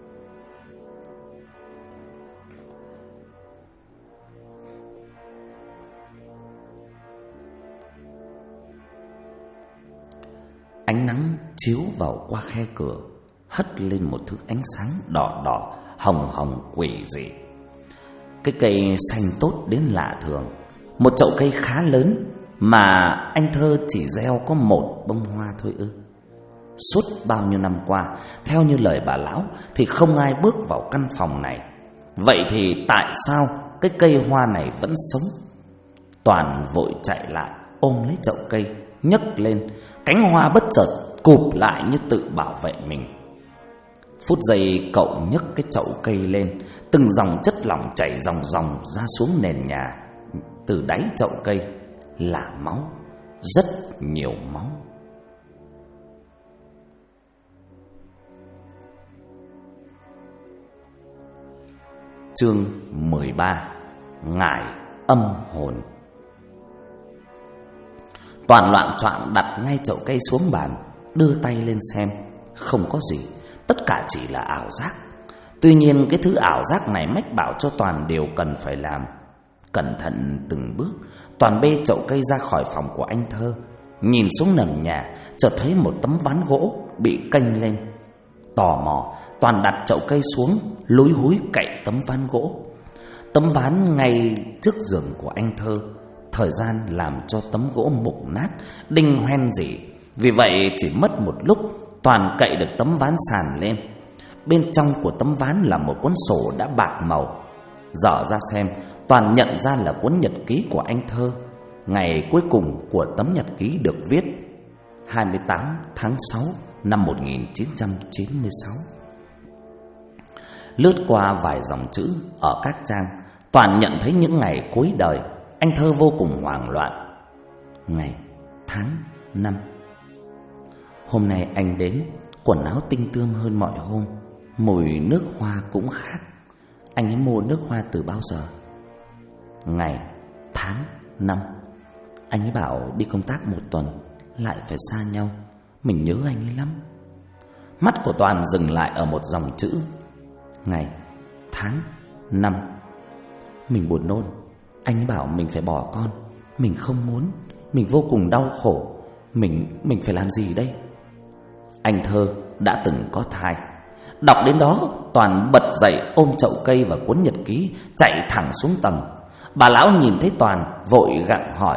Ánh nắng chiếu vào qua khe cửa, hất lên một thứ ánh sáng đỏ đỏ, hồng hồng quỷ dị. Cái cây xanh tốt đến lạ thường. Một chậu cây khá lớn mà anh Thơ chỉ gieo có một bông hoa thôi ư? Suốt bao nhiêu năm qua, theo như lời bà lão, thì không ai bước vào căn phòng này. Vậy thì tại sao cái cây hoa này vẫn sống? Toàn vội chạy lại ôm lấy chậu cây, nhấc lên. Cánh hoa bất chợt cụp lại như tự bảo vệ mình. Phút giây cậu nhấc cái chậu cây lên, từng dòng chất lỏng chảy ròng ròng ra xuống nền nhà. Từ đáy chậu cây là máu, rất nhiều máu. Chương 13: Ngải âm hồn. Toàn loạng choạng đặt ngay chậu cây xuống bàn, đưa tay lên xem. Không có gì, tất cả chỉ là ảo giác. Tuy nhiên cái thứ ảo giác này mách bảo cho Toàn điều cần phải làm. Cẩn thận từng bước, Toàn bê chậu cây ra khỏi phòng của anh Thơ. Nhìn xuống nền nhà, chợt thấy một tấm ván gỗ bị kênh lên. Tò mò, Toàn đặt chậu cây xuống, lúi húi cậy tấm ván gỗ. Tấm ván ngay trước giường của anh Thơ. Thời gian làm cho tấm gỗ mục nát, đinh hoen rỉ. Vì vậy chỉ mất một lúc, Toàn cậy được tấm ván sàn lên. Bên trong của tấm ván là một cuốn sổ đã bạc màu. Dở ra xem, Toàn nhận ra là cuốn nhật ký của anh Thơ. Ngày cuối cùng của tấm nhật ký được viết 28 tháng 6 năm 1996. Lướt qua vài dòng chữ ở các trang, Toàn nhận thấy những ngày cuối đời. Anh Thơ vô cùng hoảng loạn. Ngày, tháng, năm. Hôm nay anh đến, quần áo tinh tươm hơn mọi hôm, mùi nước hoa cũng khác. Anh ấy mua nước hoa từ bao giờ? Ngày, tháng, năm. Anh ấy bảo đi công tác 1 tuần, lại phải xa nhau. Mình nhớ anh ấy lắm. Mắt của Toàn dừng lại ở một dòng chữ: ngày, tháng, năm. Mình buồn nôn. Anh ấy bảo mình phải bỏ con. Mình không muốn. Mình vô cùng đau khổ. Mình phải làm gì đây? Anh Thơ đã từng có thai. Đọc đến đó, Toàn bật dậy ôm chậu cây và cuốn nhật ký, chạy thẳng xuống tầng. Bà lão nhìn thấy Toàn vội gặng hỏi: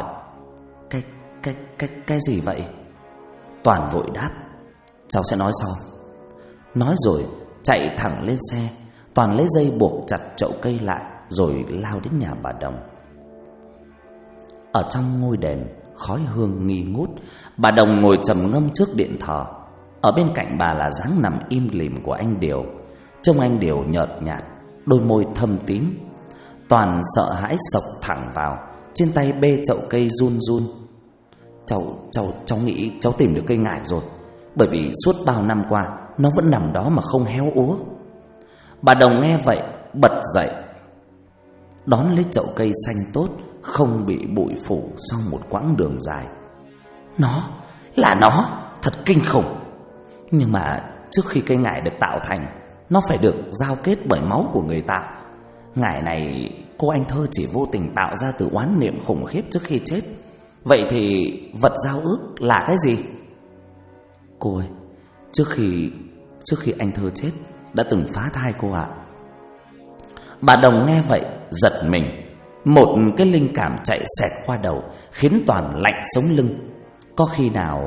Cái gì vậy? Toàn vội đáp: cháu sẽ nói sau. Nói rồi chạy thẳng lên xe. Toàn lấy dây buộc chặt chậu cây lại, rồi lao đến nhà bà Đồng. Ở trong ngôi đền, khói hương nghi ngút. Bà Đồng ngồi trầm ngâm trước điện thờ. Ở bên cạnh bà là dáng nằm im lìm của anh Điều. Trông anh Điều nhợt nhạt, đôi môi thâm tím. Toàn sợ hãi sộc thẳng vào. Trên tay bê chậu cây run run. Cháu nghĩ cháu tìm được cây ngải rồi. Bởi vì suốt bao năm qua nó vẫn nằm đó mà không héo úa. Bà Đồng nghe vậy bật dậy, đón lấy chậu cây xanh tốt, không bị bụi phủ sau một quãng đường dài. Nó, thật kinh khủng. Nhưng mà trước khi cây ngải được tạo thành, nó phải được giao kết bởi máu của người tạo. Ngải này cô anh Thơ chỉ vô tình tạo ra từ oán niệm khủng khiếp trước khi chết. Vậy thì vật giao ước là cái gì? Cô ơi, trước khi anh Thơ chết đã từng phá thai cô ạ. Bà Đồng nghe vậy giật mình. Một cái linh cảm chạy xẹt qua đầu, khiến Toàn lạnh sống lưng. Có khi nào...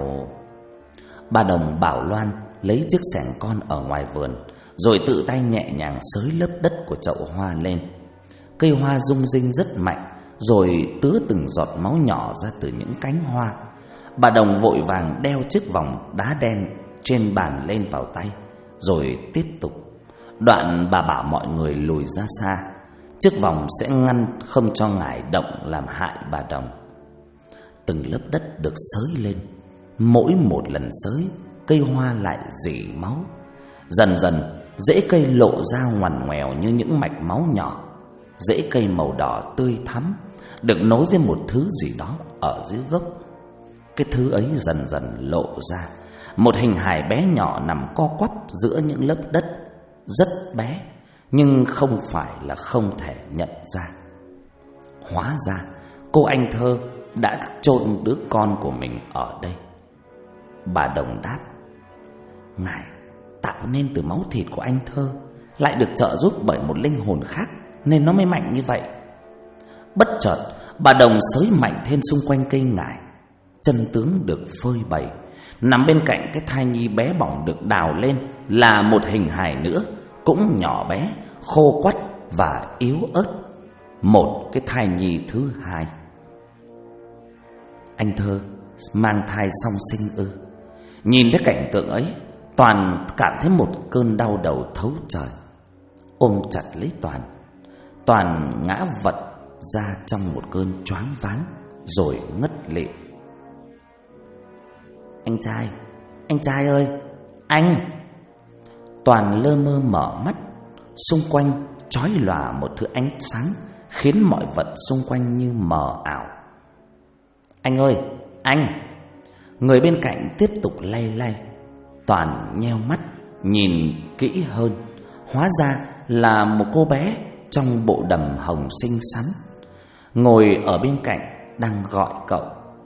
Bà Đồng bảo Loan lấy chiếc xẻng con ở ngoài vườn, rồi tự tay nhẹ nhàng xới lớp đất của chậu hoa lên. Cây hoa rung rinh rất mạnh, rồi tứa từng giọt máu nhỏ ra từ những cánh hoa. Bà Đồng vội vàng đeo chiếc vòng đá đen trên bàn lên vào tay, rồi tiếp tục. Đoạn bà bảo mọi người lùi ra xa. Chiếc vòng sẽ ngăn không cho ngải động làm hại bà Đồng. Từng lớp đất được xới lên. Mỗi một lần xới, cây hoa lại rỉ máu. Dần dần, rễ cây lộ ra ngoằn ngoèo như những mạch máu nhỏ. Rễ cây màu đỏ tươi thắm, được nối với một thứ gì đó ở dưới gốc. Cái thứ ấy dần dần lộ ra. Một hình hài bé nhỏ nằm co quắp giữa những lớp đất. Rất bé, nhưng không phải là không thể nhận ra. Hóa ra, cô anh Thơ đã chôn đứa con của mình ở đây. Bà Đồng đáp: ngài tạo nên từ máu thịt của anh Thơ, lại được trợ giúp bởi một linh hồn khác, nên nó mới mạnh như vậy. Bất chợt, bà Đồng xới mạnh thêm xung quanh cây ngải. Chân tướng được phơi bày. Nằm bên cạnh cái thai nhi bé bỏng được đào lên là một hình hài nữa, cũng nhỏ bé, khô quắt và yếu ớt. Một cái thai nhi thứ hai. anh Thơ mang thai song sinh ư? Nhìn thấy cảnh tượng ấy, Toàn cảm thấy một cơn đau đầu thấu trời. Ôm chặt lấy Toàn ngã vật ra trong một cơn choáng váng rồi ngất lịm. Anh trai ơi, anh! Toàn lơ mơ mở mắt, xung quanh chói lòa một thứ ánh sáng khiến mọi vật xung quanh như mờ ảo. Anh ơi, anh! Người bên cạnh tiếp tục lay. Toàn nheo mắt nhìn kỹ hơn, hóa ra là một cô bé trong bộ đầm hồng xinh xắn, ngồi ở bên cạnh đang gọi cậu.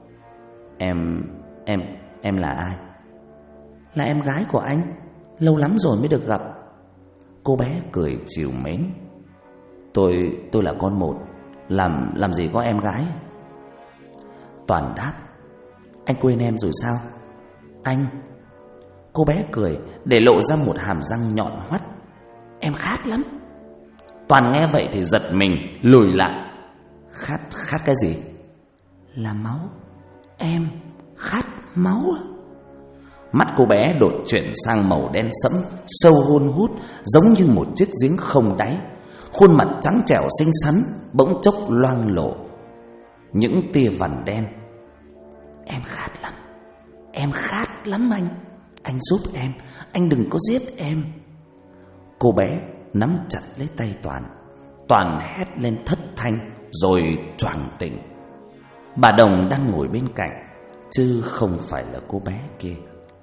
Em là ai? Là em gái của anh, lâu lắm rồi mới được gặp. Cô bé cười trìu mến. Tôi là con một, làm gì có em gái. Toàn đáp. Anh quên em rồi sao? Anh. Cô bé cười để lộ ra một hàm răng nhọn hoắt. Em khát lắm. Toàn nghe vậy thì giật mình lùi lại. Khát cái gì? Là máu. Em khát máu. Mắt cô bé đột chuyển sang màu đen sẫm, sâu hun hút, giống như một chiếc giếng không đáy. Khuôn mặt trắng trẻo xinh xắn bỗng chốc loang lổ những tia vằn đen. Em khát lắm anh giúp em, anh đừng có giết em. Cô bé nắm chặt lấy tay Toàn hét lên thất thanh rồi choàng tỉnh. Bà Đồng đang ngồi bên cạnh, chứ không phải là cô bé kia.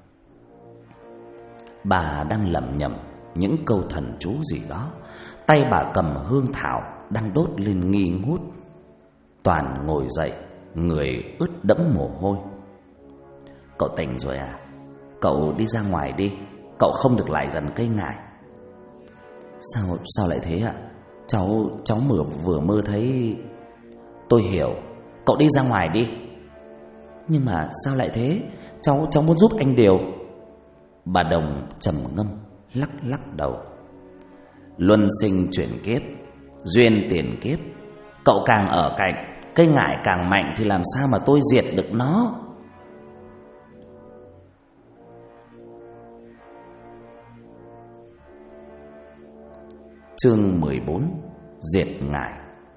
Bà đang lẩm nhẩm những câu thần chú gì đó. Tay bà cầm hương thảo đang đốt lên nghi ngút. Toàn ngồi dậy, người ướt đẫm mồ hôi. Cậu tỉnh rồi à? Cậu đi ra ngoài đi, cậu không được lại gần cây ngải. Sao lại thế ạ? Cháu vừa mơ thấy. Tôi hiểu, cậu đi ra ngoài đi. Nhưng mà sao lại thế? Cháu muốn giúp anh điều. Bà Đồng trầm ngâm lắc đầu. Luân sinh chuyển kiếp, duyên tiền kiếp. Cậu càng ở cạnh cây ngải càng mạnh thì làm sao mà tôi diệt được nó. Chương 14: Diệt ngải.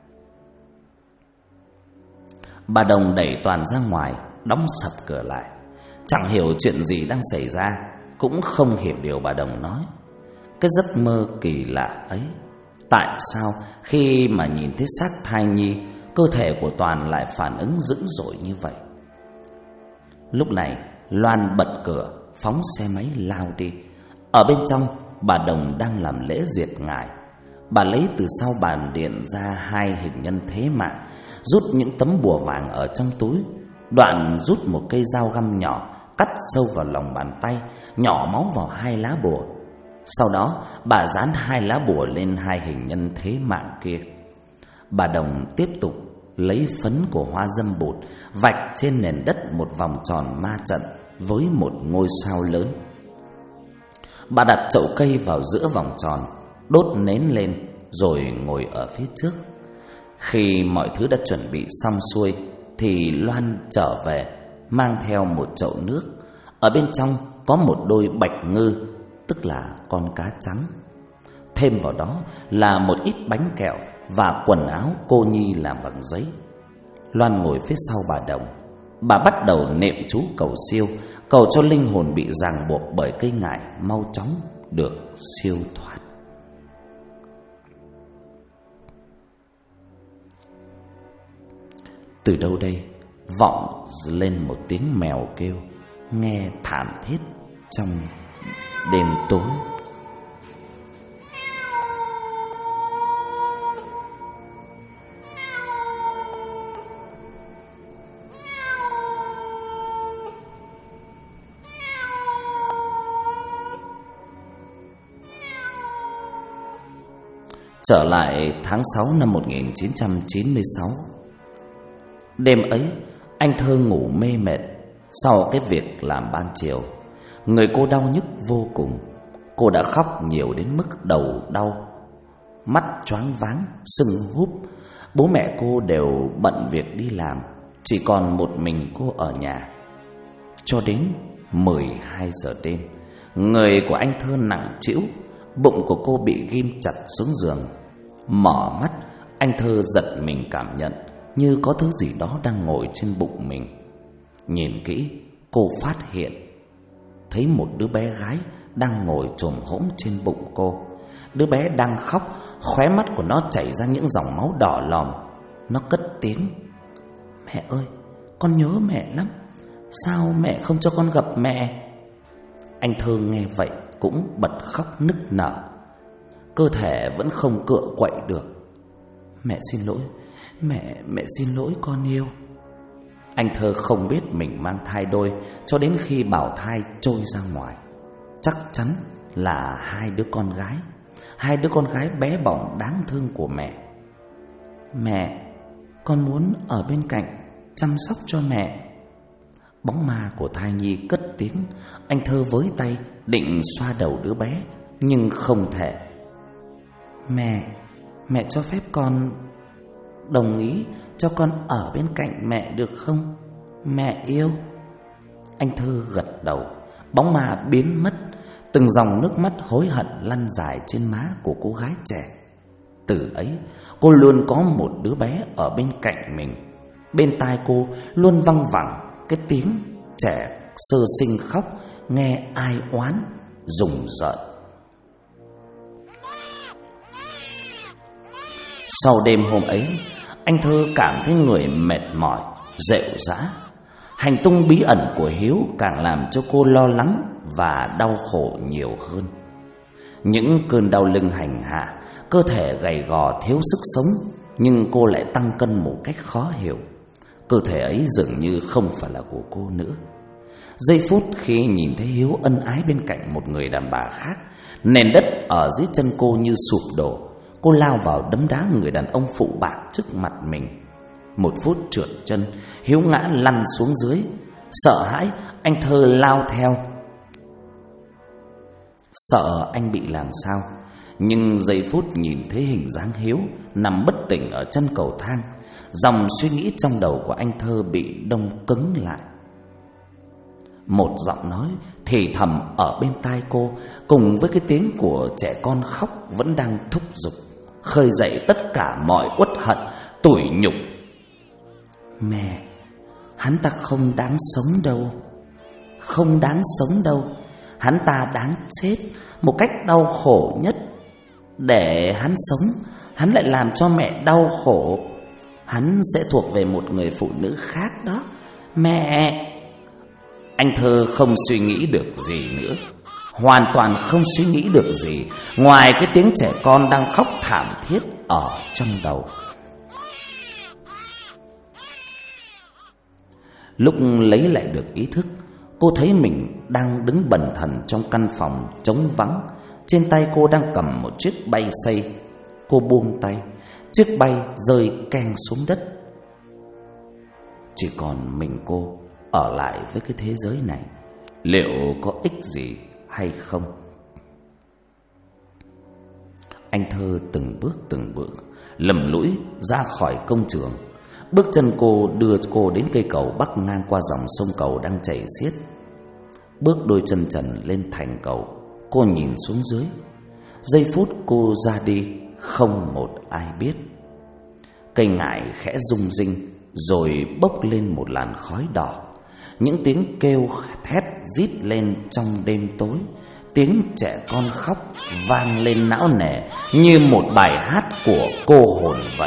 Bà Đồng đẩy Toàn ra ngoài, đóng sập cửa lại. Chẳng hiểu chuyện gì đang xảy ra, cũng không hiểu điều bà Đồng nói. Cái giấc mơ kỳ lạ ấy, tại sao khi mà nhìn thấy xác thai nhi, cơ thể của Toàn lại phản ứng dữ dội như vậy? Lúc này Loan bật cửa, phóng xe máy lao đi. Ở bên trong, bà Đồng đang làm lễ diệt ngải. Bà lấy từ sau bàn điện ra 2 hình nhân thế mạng, rút những tấm bùa vàng ở trong túi. Đoạn rút một cây dao găm nhỏ, cắt sâu vào lòng bàn tay, nhỏ máu vào 2 lá bùa. Sau đó bà dán 2 lá bùa lên 2 hình nhân thế mạng kia. Bà Đồng tiếp tục lấy phấn của hoa dâm bụt vạch trên nền đất một vòng tròn ma trận với một ngôi sao lớn. Bà đặt chậu cây vào giữa vòng tròn, đốt nến lên rồi ngồi ở phía trước. Khi mọi thứ đã chuẩn bị xong xuôi thì Loan trở về, mang theo một chậu nước. Ở bên trong có một đôi bạch ngư, tức là con cá trắng. Thêm vào đó là một ít bánh kẹo và quần áo cô nhi làm bằng giấy. Loan ngồi phía sau bà Đồng. Bà bắt đầu niệm chú cầu siêu, cầu cho linh hồn bị ràng buộc bởi cây ngải mau chóng được siêu thoát. Từ đâu đây vọng lên một tiếng mèo kêu, nghe thảm thiết trong đêm tối. Trở lại tháng 6 năm 1996. Đêm ấy, anh Thơ ngủ mê mệt sau cái việc làm ban chiều. Người cô đau nhức vô cùng. Cô đã khóc nhiều đến mức đầu đau, mắt choáng váng, sưng húp. Bố mẹ cô đều bận việc đi làm, Chỉ còn một mình cô ở nhà. Cho đến 12 giờ đêm, người của anh Thơ nặng trĩu, bụng của cô bị ghim chặt xuống giường. Mở mắt, anh Thơ giật mình cảm nhận như có thứ gì đó đang ngồi trên bụng mình. Nhìn kỹ, cô phát hiện thấy một đứa bé gái đang ngồi chồm hổm trên bụng cô. Đứa bé đang khóc, khóe mắt của nó chảy ra những dòng máu đỏ lòm. Nó cất tiếng: "Mẹ ơi, con nhớ mẹ lắm. Sao mẹ không cho con gặp mẹ?" Anh Thơ nghe vậy cũng bật khóc nức nở. Cơ thể vẫn không cựa quậy được. "Mẹ xin lỗi, mẹ xin lỗi con yêu." Anh Thơ không biết mình mang thai đôi cho đến khi bào thai trôi ra ngoài. Chắc chắn là hai đứa con gái bé bỏng đáng thương của mẹ. "Mẹ, con muốn ở bên cạnh chăm sóc cho mẹ." Bóng ma của thai nhi cất tiếng. Anh Thơ với tay định xoa đầu đứa bé nhưng không thể. Mẹ cho phép con đồng ý cho con ở bên cạnh mẹ được không, mẹ yêu?" Anh Thơ gật đầu. Bóng ma biến mất. Từng dòng nước mắt hối hận lăn dài trên má của cô gái trẻ. Từ ấy, cô luôn có một đứa bé ở bên cạnh mình. Bên tai cô luôn văng vẳng cái tiếng trẻ sơ sinh khóc, nghe ai oán rùng rợn. Sau đêm hôm ấy, anh Thơ cảm thấy người mệt mỏi, rệu rã. Hành tung bí ẩn của Hiếu càng làm cho cô lo lắng và đau khổ nhiều hơn. Những cơn đau lưng hành hạ, cơ thể gầy gò thiếu sức sống, nhưng cô lại tăng cân một cách khó hiểu. Cơ thể ấy dường như không phải là của cô nữa. Giây phút khi nhìn thấy Hiếu ân ái bên cạnh một người đàn bà khác, nền đất ở dưới chân cô như sụp đổ. Cô lao vào đấm đá người đàn ông phụ bạc trước mặt mình. Một phút trượt chân, Hiếu ngã lăn xuống dưới. Sợ hãi, anh Thơ lao theo, sợ anh bị làm sao. Nhưng giây phút nhìn thấy hình dáng Hiếu nằm bất tỉnh ở chân cầu thang, dòng suy nghĩ trong đầu của anh Thơ bị đông cứng lại. Một giọng nói thì thầm ở bên tai cô, cùng với cái tiếng của trẻ con khóc vẫn đang thúc giục, khơi dậy tất cả mọi uất hận, tủi nhục. "Mẹ, hắn ta không đáng sống đâu. Không đáng sống đâu. Hắn ta đáng chết một cách đau khổ nhất. Để hắn sống, hắn lại làm cho mẹ đau khổ. Hắn sẽ thuộc về một người phụ nữ khác đó. Mẹ." Anh Thơ không suy nghĩ được gì nữa, hoàn toàn không suy nghĩ được gì ngoài cái tiếng trẻ con đang khóc thảm thiết ở trong đầu. Lúc lấy lại được ý thức, cô thấy mình đang đứng bần thần trong căn phòng trống vắng. Trên tay cô đang cầm một chiếc bay xay. Cô buông tay, chiếc bay rơi keng xuống đất. Chỉ còn mình cô ở lại với cái thế giới này, liệu có ích gì hay không? Anh Thơ từng bước lầm lũi ra khỏi công trường. Bước chân cô đưa cô đến cây cầu bắc ngang qua dòng sông cầu đang chảy xiết. Bước đôi chân trần lên thành cầu, cô nhìn xuống dưới. Giây phút cô ra đi, không một ai biết. Cây ngải khẽ rung rinh, rồi bốc lên một làn khói đỏ. Những tiếng kêu thét rít lên trong đêm tối. Tiếng trẻ con khóc vang lên não nề như một bài hát của cô hồn vậy.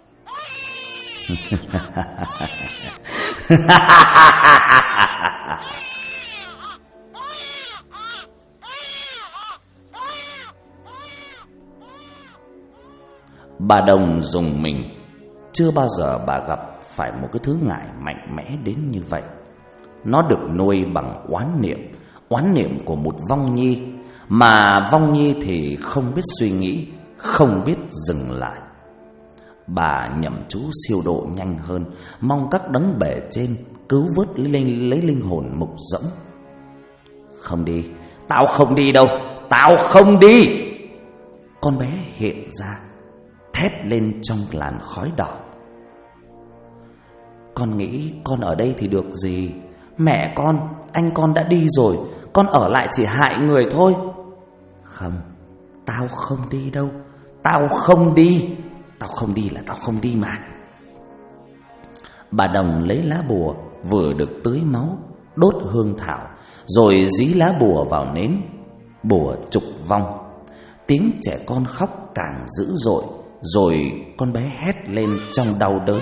Bà Đồng dùng mình. Chưa bao giờ bà gặp phải một cái thứ ngải mạnh mẽ đến như vậy. Nó được nuôi bằng oán niệm của một vong nhi, mà vong nhi thì không biết suy nghĩ, không biết dừng lại. Bà nhẩm chú siêu độ nhanh hơn, mong các đấng bề trên cứu vớt lấy linh hồn mục rỗng. "Không đi, tao không đi đâu, tao không đi!" Con bé hiện ra, thét lên trong làn khói đỏ. Con nghĩ con ở đây thì được gì? Mẹ con, anh con đã đi rồi, con ở lại chỉ hại người thôi. Không, tao không đi đâu. Tao không đi. Tao không đi là tao không đi mà. Bà Đồng lấy lá bùa vừa được tưới máu, đốt hương thảo, rồi dí lá bùa vào nến. Bùa trục vong. Tiếng trẻ con khóc càng dữ dội, rồi con bé hét lên trong đau đớn.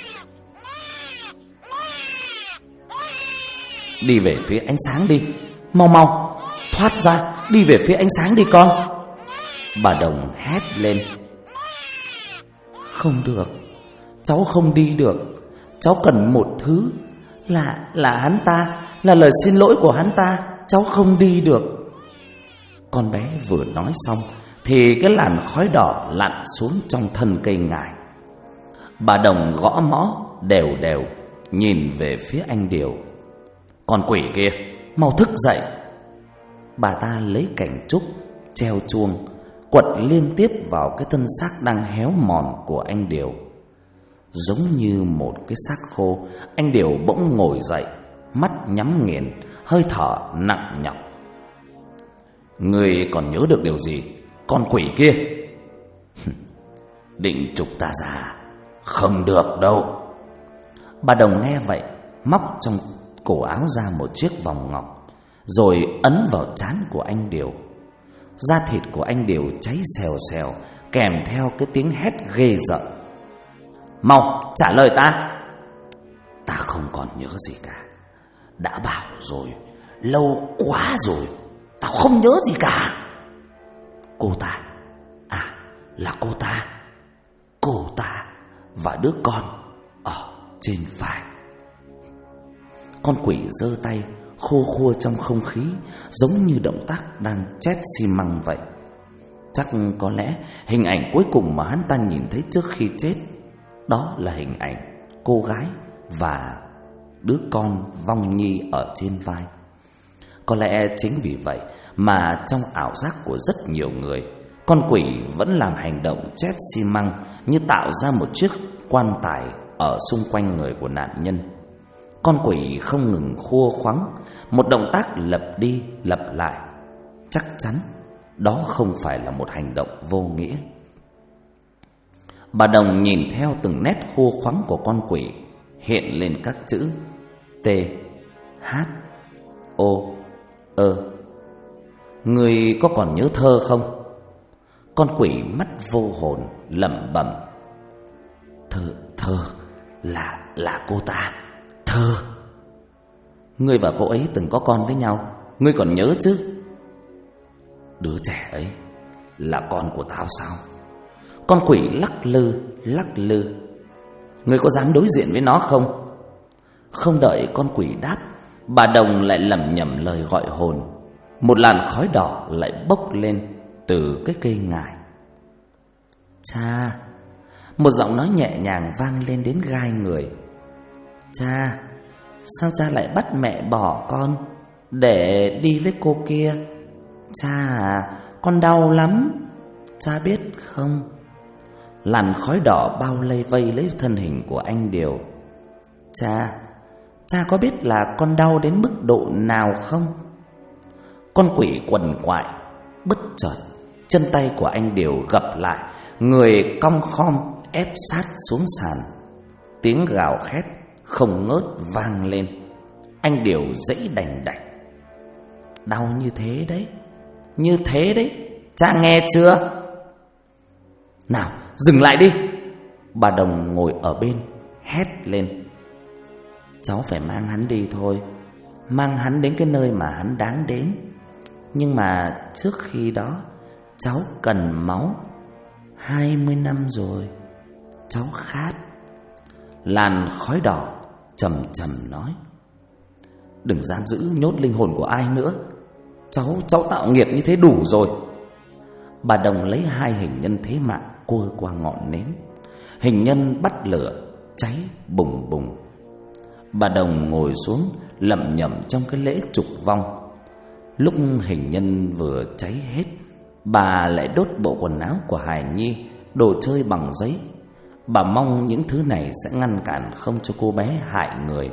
Đi về phía ánh sáng đi. Mau mau, thoát ra, đi về phía ánh sáng đi con. Bà Đồng hét lên. Không được, cháu không đi được. Cháu cần một thứ, là hắn ta, là lời xin lỗi của hắn ta. Cháu không đi được. Con bé vừa nói xong thì cái làn khói đỏ lặn xuống trong thân cây ngải. Bà Đồng gõ mõ đều đều, nhìn về phía anh Điều. Con quỷ kia, mau thức dậy. Bà ta lấy cành trúc treo chuông, quật liên tiếp vào cái thân xác đang héo mòn của anh Điều. Giống như một cái xác khô, anh Điều bỗng ngồi dậy, mắt nhắm nghiền, hơi thở nặng nhọc. Ngươi còn nhớ được điều gì, con quỷ kia? Định trục ta ra? Không được đâu. Bà Đồng nghe vậy, móc trong cổ áo ra một chiếc vòng ngọc, rồi ấn vào trán của anh Điều. Da thịt của anh Điều cháy xèo xèo, kèm theo cái tiếng hét ghê rợn. Mau trả lời ta. Ta không còn nhớ gì cả. Đã bảo rồi, lâu quá rồi, tao không nhớ gì cả. Cô ta, là cô ta. Cô ta và đứa con ở trên vai. Con quỷ giơ tay khô khua trong không khí, giống như động tác đang chét xi măng vậy. Chắc có lẽ hình ảnh cuối cùng mà hắn ta nhìn thấy trước khi chết, đó là hình ảnh cô gái và đứa con vong nhi ở trên vai. Có lẽ chính vì vậy mà trong ảo giác của rất nhiều người, con quỷ vẫn làm hành động chét xi măng, như tạo ra một chiếc quan tài ở xung quanh người của nạn nhân. Con quỷ không ngừng khua khoắng, một động tác lặp đi lặp lại. Chắc chắn đó không phải là một hành động vô nghĩa. Bà Đồng nhìn theo từng nét khua khoắng của con quỷ, hiện lên các chữ T, H, O, Ơ. Người có còn nhớ thơ không? Con quỷ mắt vô hồn lẩm bẩm. Thơ là cô ta. Thơ. Ngươi và cô ấy từng có con với nhau, ngươi còn nhớ chứ? Đứa trẻ ấy là con của tao sao? Con quỷ lắc lư. Ngươi có dám đối diện với nó không? Không đợi con quỷ đáp, bà Đồng lại lẩm nhẩm lời gọi hồn. Một làn khói đỏ lại bốc lên từ cái cây ngải. Cha. Một giọng nói nhẹ nhàng vang lên đến gai người. Cha, sao cha lại bắt mẹ bỏ con để đi với cô kia? Cha à, con đau lắm, cha biết không? Làn khói đỏ bao vây lấy thân hình của anh Điều. Cha có biết là con đau đến mức độ nào không? Con quỷ quằn quại. Bất chợt, chân tay của anh Điều gập lại, người cong khom ép sát xuống sàn. Tiếng gào khét không ngớt vang lên. Anh Điều giãy đành đạch. Đau như thế đấy, cha nghe chưa? Nào, dừng lại đi. Bà Đồng ngồi ở bên hét lên. Cháu phải mang hắn đi thôi, mang hắn đến cái nơi mà hắn đáng đến. Nhưng mà trước khi đó, cháu cần máu. 20 năm rồi, cháu khát. Làn khói đỏ trầm trầm nói. Đừng giam giữ nhốt linh hồn của ai nữa. Cháu tạo nghiệp như thế đủ rồi. Bà Đồng lấy 2 hình nhân thế mạng cua qua ngọn nến. Hình nhân bắt lửa cháy bùng bùng. Bà Đồng ngồi xuống lẩm nhẩm trong cái lễ trục vong. Lúc hình nhân vừa cháy hết, bà lại đốt bộ quần áo của hài nhi, đồ chơi bằng giấy. Bà mong những thứ này sẽ ngăn cản không cho cô bé hại người.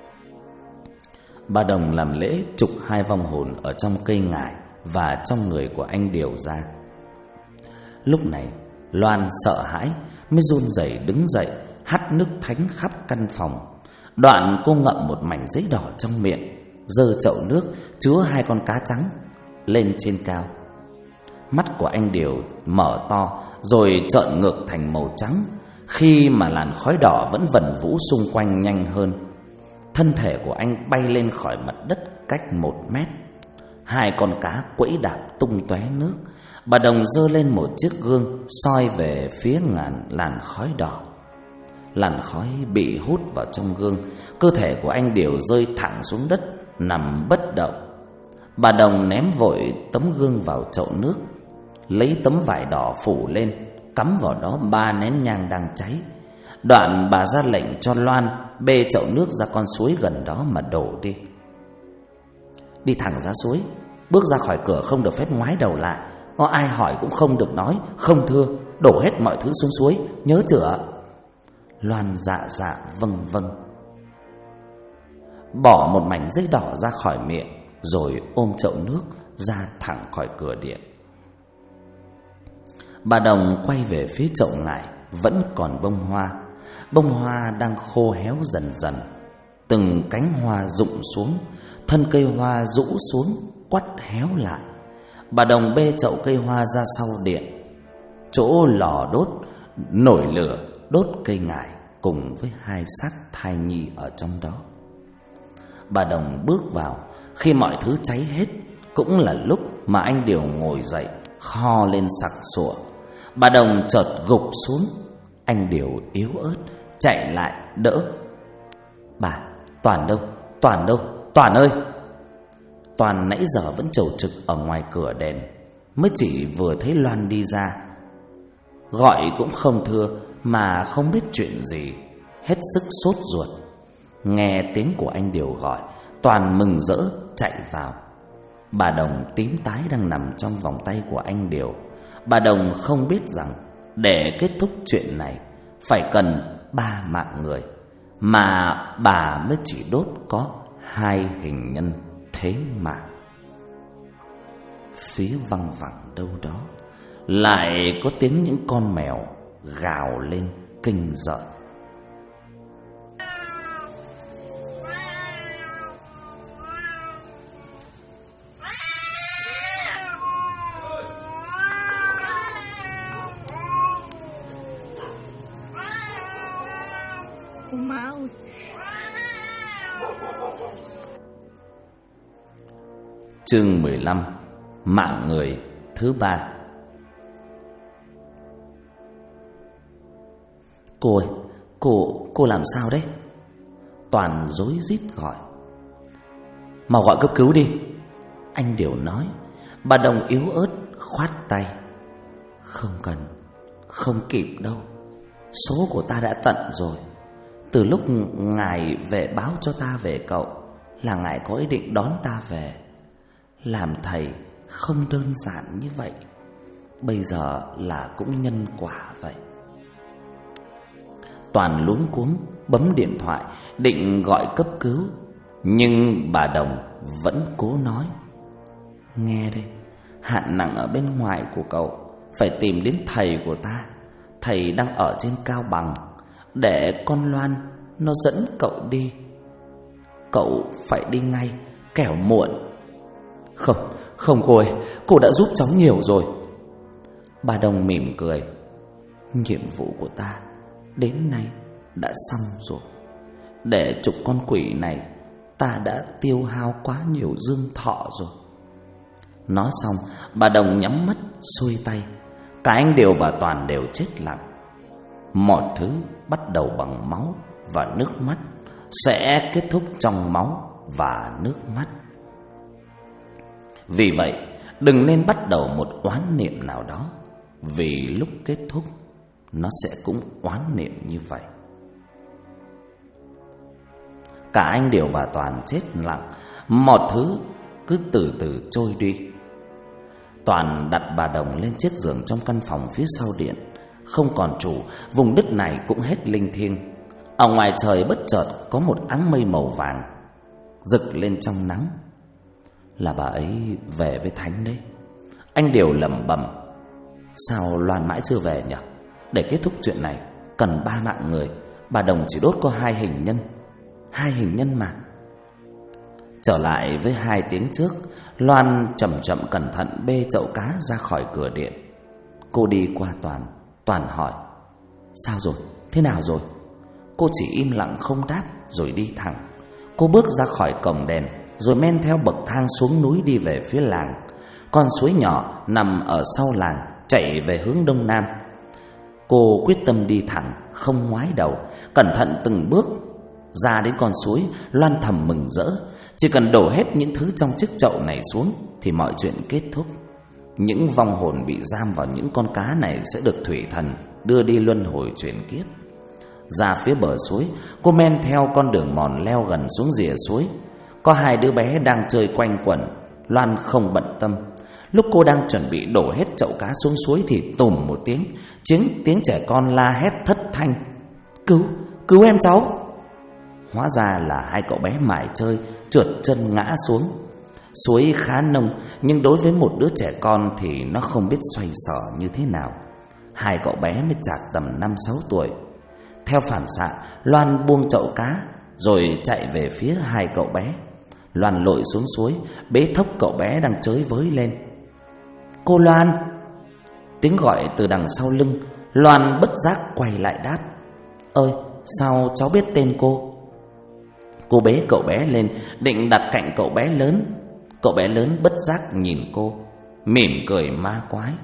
Bà Đồng làm lễ trục 2 vong hồn ở trong cây ngải và trong người của anh Điều ra. Lúc này Loan sợ hãi mới run rẩy đứng dậy, hắt nước thánh khắp căn phòng. Đoạn cô ngậm một mảnh giấy đỏ trong miệng, giơ chậu nước chứa 2 con cá trắng lên trên cao. Mắt của anh Điều mở to rồi trợn ngược thành màu trắng, khi mà làn khói đỏ vẫn vần vũ xung quanh nhanh hơn. Thân thể của anh bay lên khỏi mặt đất cách 1 mét. 2 con cá quẫy đạp tung tóe nước. Bà Đồng giơ lên một chiếc gương soi về phía làn khói đỏ. Làn khói bị hút vào trong gương, cơ thể của anh Điều rơi thẳng xuống đất, nằm bất động. Bà Đồng ném vội tấm gương vào chậu nước, lấy tấm vải đỏ phủ lên, cắm vào đó 3 nén nhang đang cháy. Đoạn bà ra lệnh cho Loan bê chậu nước ra con suối gần đó mà đổ đi. Đi thẳng ra suối, bước ra khỏi cửa không được phép ngoái đầu lại, có ai hỏi cũng không được nói không thưa, đổ hết mọi thứ xuống suối, nhớ chưa? Loan dạ vâng vâng, bỏ một mảnh giấy đỏ ra khỏi miệng, rồi ôm chậu nước ra thẳng khỏi cửa điện. Bà Đồng quay về phía chậu ngải, vẫn còn bông hoa. Bông hoa đang khô héo dần dần, từng cánh hoa rụng xuống, thân cây hoa rũ xuống quắt héo lại. Bà Đồng bê chậu cây hoa ra sau điện, chỗ lò đốt nổi lửa đốt cây ngải cùng với 2 xác thai nhi ở trong đó. Bà Đồng bước vào khi mọi thứ cháy hết, cũng là lúc mà anh Điều ngồi dậy kho lên sặc sụa. Bà Đồng chợt gục xuống. Anh Điều yếu ớt chạy lại đỡ. Bà, Toàn đâu? Toàn đâu? Toàn ơi! Toàn nãy giờ vẫn chầu trực ở ngoài cửa đèn, mới chỉ vừa thấy Loan đi ra. Gọi cũng không thưa, mà không biết chuyện gì, hết sức sốt ruột. Nghe tiếng của anh Điều gọi, Toàn mừng rỡ chạy vào. Bà Đồng tím tái đang nằm trong vòng tay của anh Điều. Bà Đồng không biết rằng để kết thúc chuyện này phải cần 3 mạng người, mà bà mới chỉ đốt có 2 hình nhân thế mà. Phía văng vẳng đâu đó lại có tiếng những con mèo gào lên kinh rợn. Chương 15: Mạng người thứ 3. Cô ơi, cô làm sao đấy? Toàn rối rít gọi. Mau gọi cấp cứu đi, anh Điều nói. Bà Đồng yếu ớt khoát tay. Không cần, không kịp đâu. Số của ta đã tận rồi. Từ lúc ngài về báo cho ta về cậu là ngài có ý định đón ta về. Làm thầy không đơn giản như vậy. Bây giờ là cũng nhân quả vậy. Toàn luống cuống bấm điện thoại định gọi cấp cứu, nhưng bà Đồng vẫn cố nói. Nghe đây, hạn nặng ở bên ngoài của cậu, phải tìm đến thầy của ta. Thầy đang ở trên Cao Bằng, để con Loan nó dẫn cậu đi. Cậu phải đi ngay, kẻo muộn. Không cô ơi, cô đã giúp cháu nhiều rồi. Bà Đồng mỉm cười. Nhiệm vụ của ta đến nay đã xong rồi. Để trục con quỷ này, ta đã tiêu hao quá nhiều dương thọ rồi. Nói xong, bà Đồng nhắm mắt xuôi tay. Cả anh Điều và Toàn đều chết lặng. Mọi thứ bắt đầu bằng máu và nước mắt, sẽ kết thúc trong máu và nước mắt. Vì vậy, đừng nên bắt đầu một oán niệm nào đó, vì lúc kết thúc nó sẽ cũng oán niệm như vậy. Cả anh Điều và Toàn chết lặng. Mọi thứ cứ từ từ trôi đi. Toàn đặt bà Đồng lên chiếc giường trong căn phòng phía sau điện, không còn chủ, vùng đất này cũng hết linh thiêng. Ở ngoài trời bất chợt có một áng mây màu vàng rực lên trong nắng. Là bà ấy về với Thánh đấy. Anh Điều lẩm bẩm. Sao Loan mãi chưa về nhỉ? Để kết thúc chuyện này cần 3 mạng người, bà Đồng chỉ đốt có 2 hình nhân. 2 hình nhân mà. Trở lại với 2 tiếng trước, Loan chậm chậm cẩn thận bê chậu cá ra khỏi cửa điện. Cô đi qua Toàn. Toàn hỏi: Sao rồi? Thế nào rồi? Cô chỉ im lặng không đáp rồi đi thẳng. Cô bước ra khỏi cổng đèn rồi men theo bậc thang xuống núi đi về phía làng. Con suối nhỏ nằm ở sau làng chảy về hướng đông nam. Cô quyết tâm đi thẳng, không ngoái đầu, cẩn thận từng bước. Ra đến con suối, Loan thầm mừng rỡ. Chỉ cần đổ hết những thứ trong chiếc chậu này xuống thì mọi chuyện kết thúc. Những vong hồn bị giam vào những con cá này sẽ được thủy thần đưa đi luân hồi chuyển kiếp. Ra phía bờ suối, cô men theo con đường mòn leo gần xuống rìa suối. Có 2 đứa bé đang chơi quanh quẩn. Loan không bận tâm. Lúc cô đang chuẩn bị đổ hết chậu cá xuống suối thì tùm một tiếng, tiếng trẻ con la hét thất thanh: Cứu em cháu! Hóa ra là 2 cậu bé mải chơi trượt chân ngã xuống. Suối khá nông, nhưng đối với một đứa trẻ con thì nó không biết xoay sở như thế nào. 2 cậu bé mới chạc tầm 5-6 tuổi. Theo phản xạ, Loan buông chậu cá rồi chạy về phía 2 cậu bé. Loan lội xuống suối, bế thốc cậu bé đang chới với lên. Cô Loan! Tiếng gọi từ đằng sau lưng. Loan bất giác quay lại đáp: Ơi, sao cháu biết tên cô? Cô bế cậu bé lên định đặt cạnh cậu bé lớn. Cậu bé lớn bất giác nhìn cô, mỉm cười ma quái.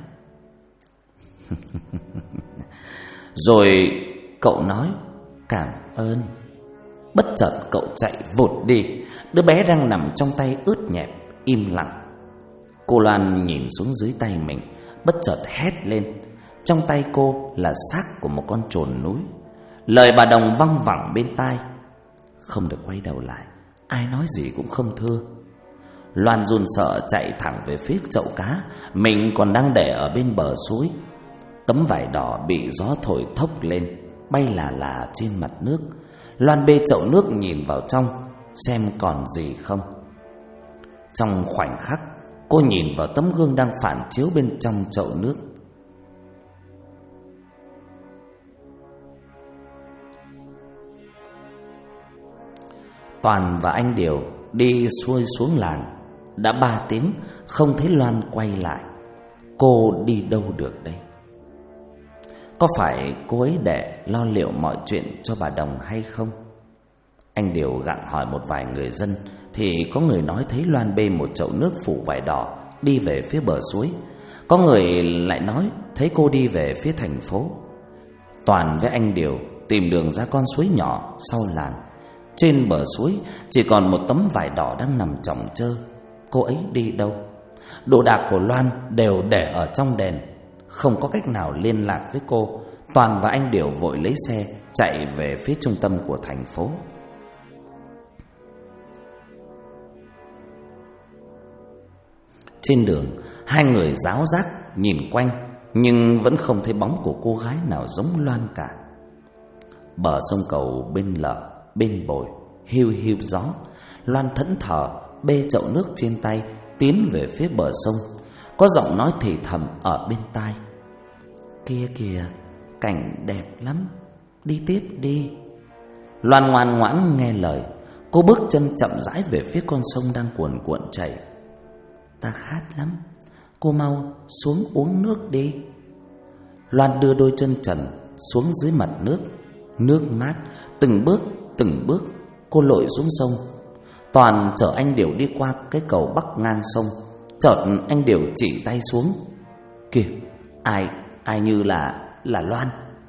Rồi cậu nói: Cảm ơn. Bất chợt cậu chạy vụt đi. Đứa bé đang nằm trong tay ướt nhẹp, im lặng. Cô Loan nhìn xuống dưới tay mình, bất chợt hét lên. Trong tay cô là xác của một con trồn núi. Lời bà Đồng văng vẳng bên tai. Không được quay đầu lại, ai nói gì cũng không thưa. Loan run sợ chạy thẳng về phía chậu cá mình còn đang để ở bên bờ suối. Tấm vải đỏ bị gió thổi thốc lên, bay là trên mặt nước. Loan bê chậu nước nhìn vào trong xem còn gì không. Trong khoảnh khắc, cô nhìn vào tấm gương đang phản chiếu bên trong chậu nước. Toàn và anh Điều đi xuôi xuống làng. Đã 3 tiếng không thấy Loan quay lại. Cô đi đâu được đây? Có phải cô ấy để lo liệu mọi chuyện cho bà Đồng hay không? Anh Điều gặng hỏi một vài người dân thì có người nói thấy Loan bê một chậu nước phủ vải đỏ đi về phía bờ suối. Có người lại nói thấy cô đi về phía thành phố. Toàn với anh Điều tìm đường ra con suối nhỏ sau làng. Trên bờ suối chỉ còn một tấm vải đỏ đang nằm chồng chơ. Cô ấy đi đâu? Đồ đạc của Loan đều để ở trong đền. Không có cách nào liên lạc với cô. Toàn và anh Điều vội lấy xe chạy về phía trung tâm của thành phố. Trên đường, 2 người ráo rác nhìn quanh, nhưng vẫn không thấy bóng của cô gái nào giống Loan cả. Bờ sông cầu bên lợ, bên bồi, hiu hiu gió. Loan thẫn thờ bê chậu nước trên tay tiến về phía bờ sông. Có giọng nói thì thầm ở bên tai: Kia kìa, cảnh đẹp lắm, đi tiếp đi. Loan ngoan ngoãn nghe lời. Cô bước chân chậm rãi về phía con sông đang cuồn cuộn chảy. Ta khát lắm, cô mau xuống uống nước đi. Loan đưa đôi chân trần xuống dưới mặt nước. Nước mát, từng bước cô lội xuống sông. Toàn chở anh Điều đi qua cái cầu bắc ngang sông. Chợt anh Điều chỉ tay xuống. Kìa, ai như là Loan.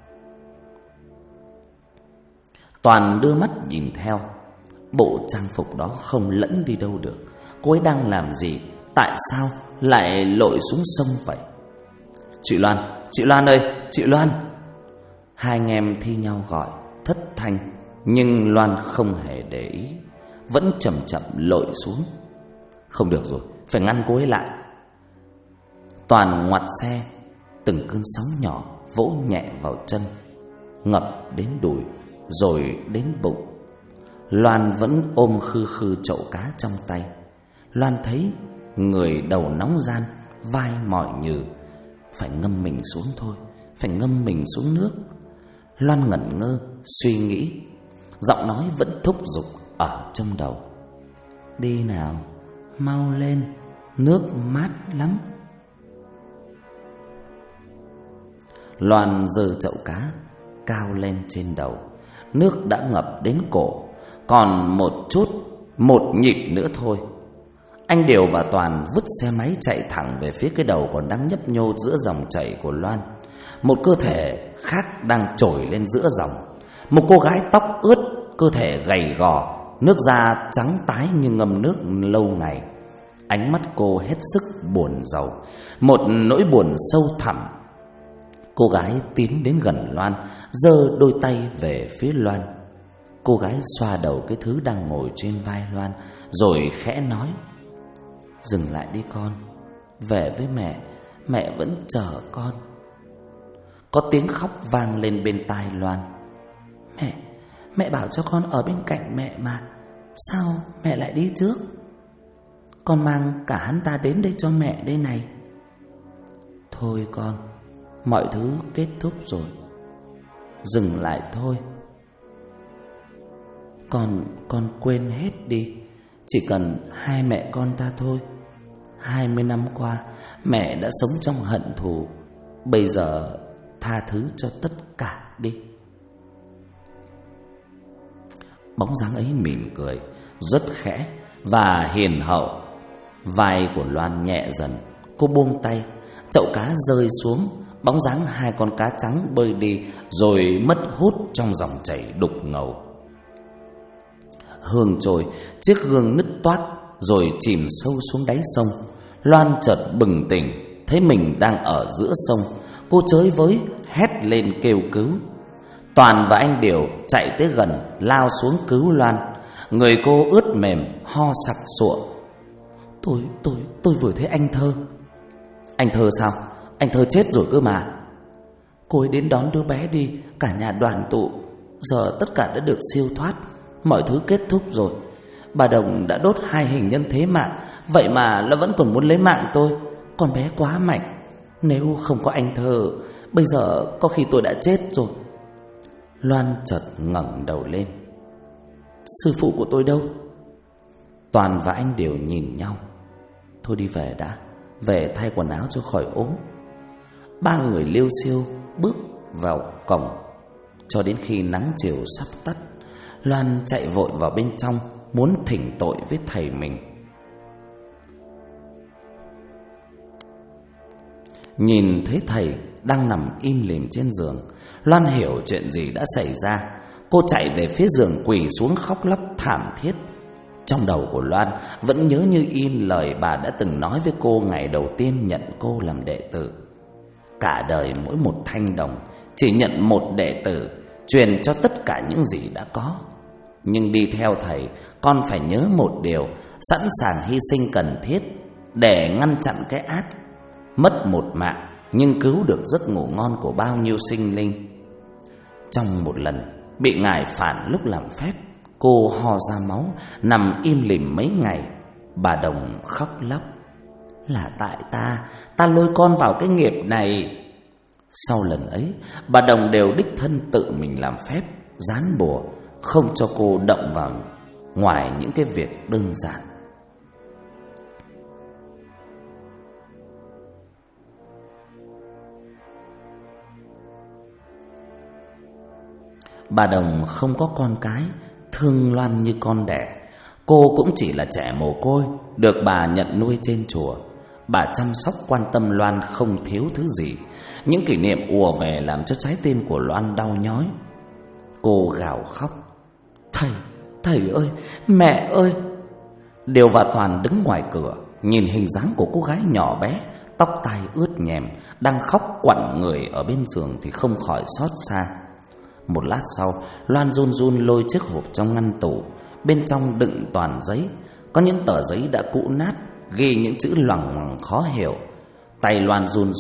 Toàn đưa mắt nhìn theo. Bộ trang phục đó không lẫn đi đâu được. Cô ấy đang làm gì? Tại sao lại lội xuống sông vậy? Chị Loan ơi, chị Loan! 2 anh em thi nhau gọi thất thanh, nhưng Loan không hề để ý, vẫn chậm chậm lội xuống. Không được rồi, phải ngăn cô ấy lại. Toàn ngoặt xe. Từng cơn sóng nhỏ vỗ nhẹ vào chân, ngập đến đùi rồi đến bụng. Loan vẫn ôm khư khư chậu cá trong tay. Loan thấy người đầu nóng ran, vai mỏi nhừ. Phải ngâm mình xuống thôi, phải ngâm mình xuống nước. Loan ngẩn ngơ suy nghĩ, giọng nói vẫn thúc giục ở trong đầu: đi nào, mau lên, nước mát lắm. Loan giơ chậu cá cao lên trên đầu. Nước đã ngập đến cổ, còn một nhịp nữa thôi. Anh Điều và Toàn vứt xe máy chạy thẳng về phía cái đầu còn đang nhấp nhô giữa dòng chảy của Loan. Một cơ thể khác đang trồi lên giữa dòng. Một cô gái tóc ướt, cơ thể gầy gò, nước da trắng tái như ngâm nước lâu ngày. Ánh mắt cô hết sức buồn rầu, một nỗi buồn sâu thẳm. Cô gái tiến đến gần Loan, giơ đôi tay về phía Loan. Cô gái xoa đầu cái thứ đang ngồi trên vai Loan, rồi khẽ nói: dừng lại đi con, về với mẹ, mẹ vẫn chờ con. Có tiếng khóc vang lên bên tai Loan: Mẹ bảo cho con ở bên cạnh mẹ mà, sao mẹ lại đi trước? Con mang cả hắn ta đến đây cho mẹ đây này. Thôi con, mọi thứ kết thúc rồi, dừng lại thôi. Con quên hết đi, chỉ cần hai mẹ con ta thôi. 20 năm qua mẹ đã sống trong hận thù, bây giờ tha thứ cho tất cả đi. Bóng dáng ấy mỉm cười rất khẽ và hiền hậu. Vai của Loan nhẹ dần, cô buông tay, chậu cá rơi xuống. Bóng dáng hai con cá trắng bơi đi rồi mất hút trong dòng chảy đục ngầu. Hương trôi, chiếc gương nứt toát rồi chìm sâu xuống đáy sông. Loan chợt bừng tỉnh, thấy mình đang ở giữa sông. Cô chới với hét lên kêu cứu. Toàn và anh Điều chạy tới gần, lao xuống cứu Loan. Người cô ướt mềm, ho sặc sụa. Tôi vừa thấy anh Thơ. Anh Thơ sao? Anh Thơ chết rồi cơ mà. Cô ấy đến đón đứa bé đi, cả nhà đoàn tụ. Giờ tất cả đã được siêu thoát, mọi thứ kết thúc rồi. Bà Đồng đã đốt 2 hình nhân thế mạng, vậy mà nó vẫn còn muốn lấy mạng tôi. Con bé quá mạnh, nếu không có anh Thơ, bây giờ có khi tôi đã chết rồi. Loan chợt ngẩng đầu lên. Sư phụ của tôi đâu? Toàn và anh Điều nhìn nhau. Thôi đi về đã, về thay quần áo cho khỏi ốm. 3 người liêu xiêu bước vào cổng. Cho đến khi nắng chiều sắp tắt, Loan chạy vội vào bên trong, muốn thỉnh tội với thầy mình. Nhìn thấy thầy đang nằm im lìm trên giường, Loan hiểu chuyện gì đã xảy ra. Cô chạy về phía giường, quỳ xuống khóc lóc thảm thiết. Trong đầu của Loan vẫn nhớ như in lời bà đã từng nói với cô ngày đầu tiên nhận cô làm đệ tử. Cả đời mỗi một thanh đồng chỉ nhận một đệ tử, truyền cho tất cả những gì đã có. Nhưng đi theo thầy, con phải nhớ một điều: sẵn sàng hy sinh cần thiết để ngăn chặn cái ác. Mất một mạng nhưng cứu được giấc ngủ ngon của bao nhiêu sinh linh. Trong một lần bị ngài phản lúc làm phép, cô ho ra máu, nằm im lìm mấy ngày. Bà Đồng khóc lóc: là tại ta lôi con vào cái nghiệp này. Sau lần ấy, bà Đồng đều đích thân tự mình làm phép, dán bùa, không cho cô động vào ngoài những cái việc đơn giản. Bà Đồng không có con cái, thương Loan như con đẻ. Cô cũng chỉ là trẻ mồ côi, được bà nhận nuôi trên chùa. Bà chăm sóc quan tâm Loan không thiếu thứ gì. Những kỷ niệm ùa về làm cho trái tim của Loan đau nhói. Cô gào khóc: Thầy ơi, mẹ ơi! Điều và Toàn đứng ngoài cửa, nhìn hình dáng của cô gái nhỏ bé, tóc tai ướt nhèm, đang khóc quặn người ở bên giường thì không khỏi xót xa. Một lát sau, Loan run run lôi chiếc hộp trong ngăn tủ. Bên trong đựng toàn giấy, có những tờ giấy đã cũ nát, ghi những chữ loằng ngoằng khó hiểu. Tay Loan run run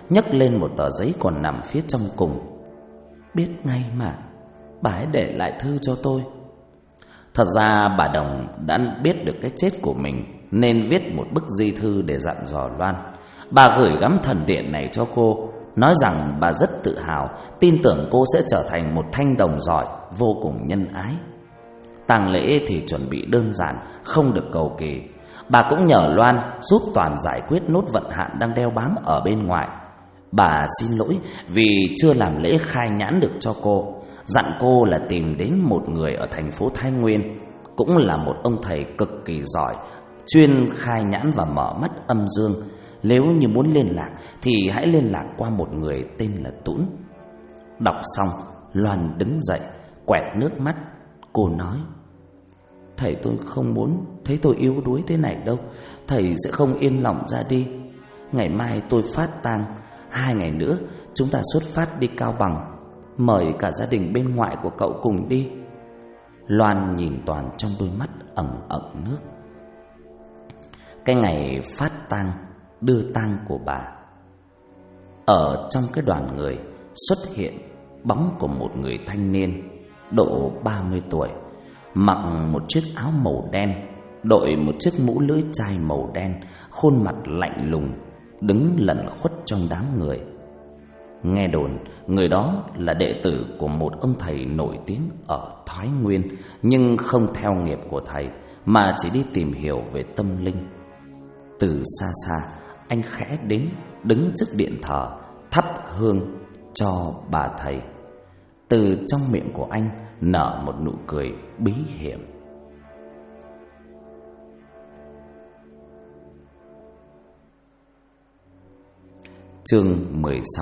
nhấc lên một tờ giấy còn nằm phía trong cùng. Biết ngay mà, bà hãy để lại thư cho tôi. Thật ra bà Đồng đã biết được cái chết của mình nên viết một bức di thư để dặn dò Loan. Bà gửi gắm thần điện này cho cô, nói rằng bà rất tự hào, tin tưởng cô sẽ trở thành một thanh đồng giỏi, vô cùng nhân ái. Tang lễ thì chuẩn bị đơn giản, không được cầu kỳ. Bà cũng nhờ Loan giúp Toàn giải quyết nốt vận hạn đang đeo bám ở bên ngoài. Bà xin lỗi vì chưa làm lễ khai nhãn được cho cô, dặn cô là tìm đến một người ở thành phố Thái Nguyên, cũng là một ông thầy cực kỳ giỏi, chuyên khai nhãn và mở mắt âm dương. Nếu như muốn liên lạc thì hãy liên lạc qua một người tên là Tũn. Đọc xong, Loan đứng dậy, quẹt nước mắt. Cô nói: Thầy tôi không muốn thấy tôi yếu đuối thế này đâu. Thầy sẽ không yên lòng ra đi. Ngày mai tôi phát tang, 2 ngày nữa chúng ta xuất phát đi Cao Bằng. Mời cả gia đình bên ngoại của cậu cùng đi. Loan nhìn Toàn trong đôi mắt ẩn ẩn nước. Cái ngày phát tang, đưa tang của bà, ở trong cái đoàn người xuất hiện bóng của một người thanh niên độ 30 tuổi, mặc một chiếc áo màu đen, đội một chiếc mũ lưỡi chai màu đen, khuôn mặt lạnh lùng, đứng lẩn khuất trong đám người. Nghe đồn người đó là đệ tử của một ông thầy nổi tiếng ở Thái Nguyên, nhưng không theo nghiệp của thầy mà chỉ đi tìm hiểu về tâm linh. Từ xa xa, anh khẽ đến, đứng trước điện thờ, thắp hương cho bà thầy. Từ trong miệng của anh nở một nụ cười bí hiểm. Chương 16.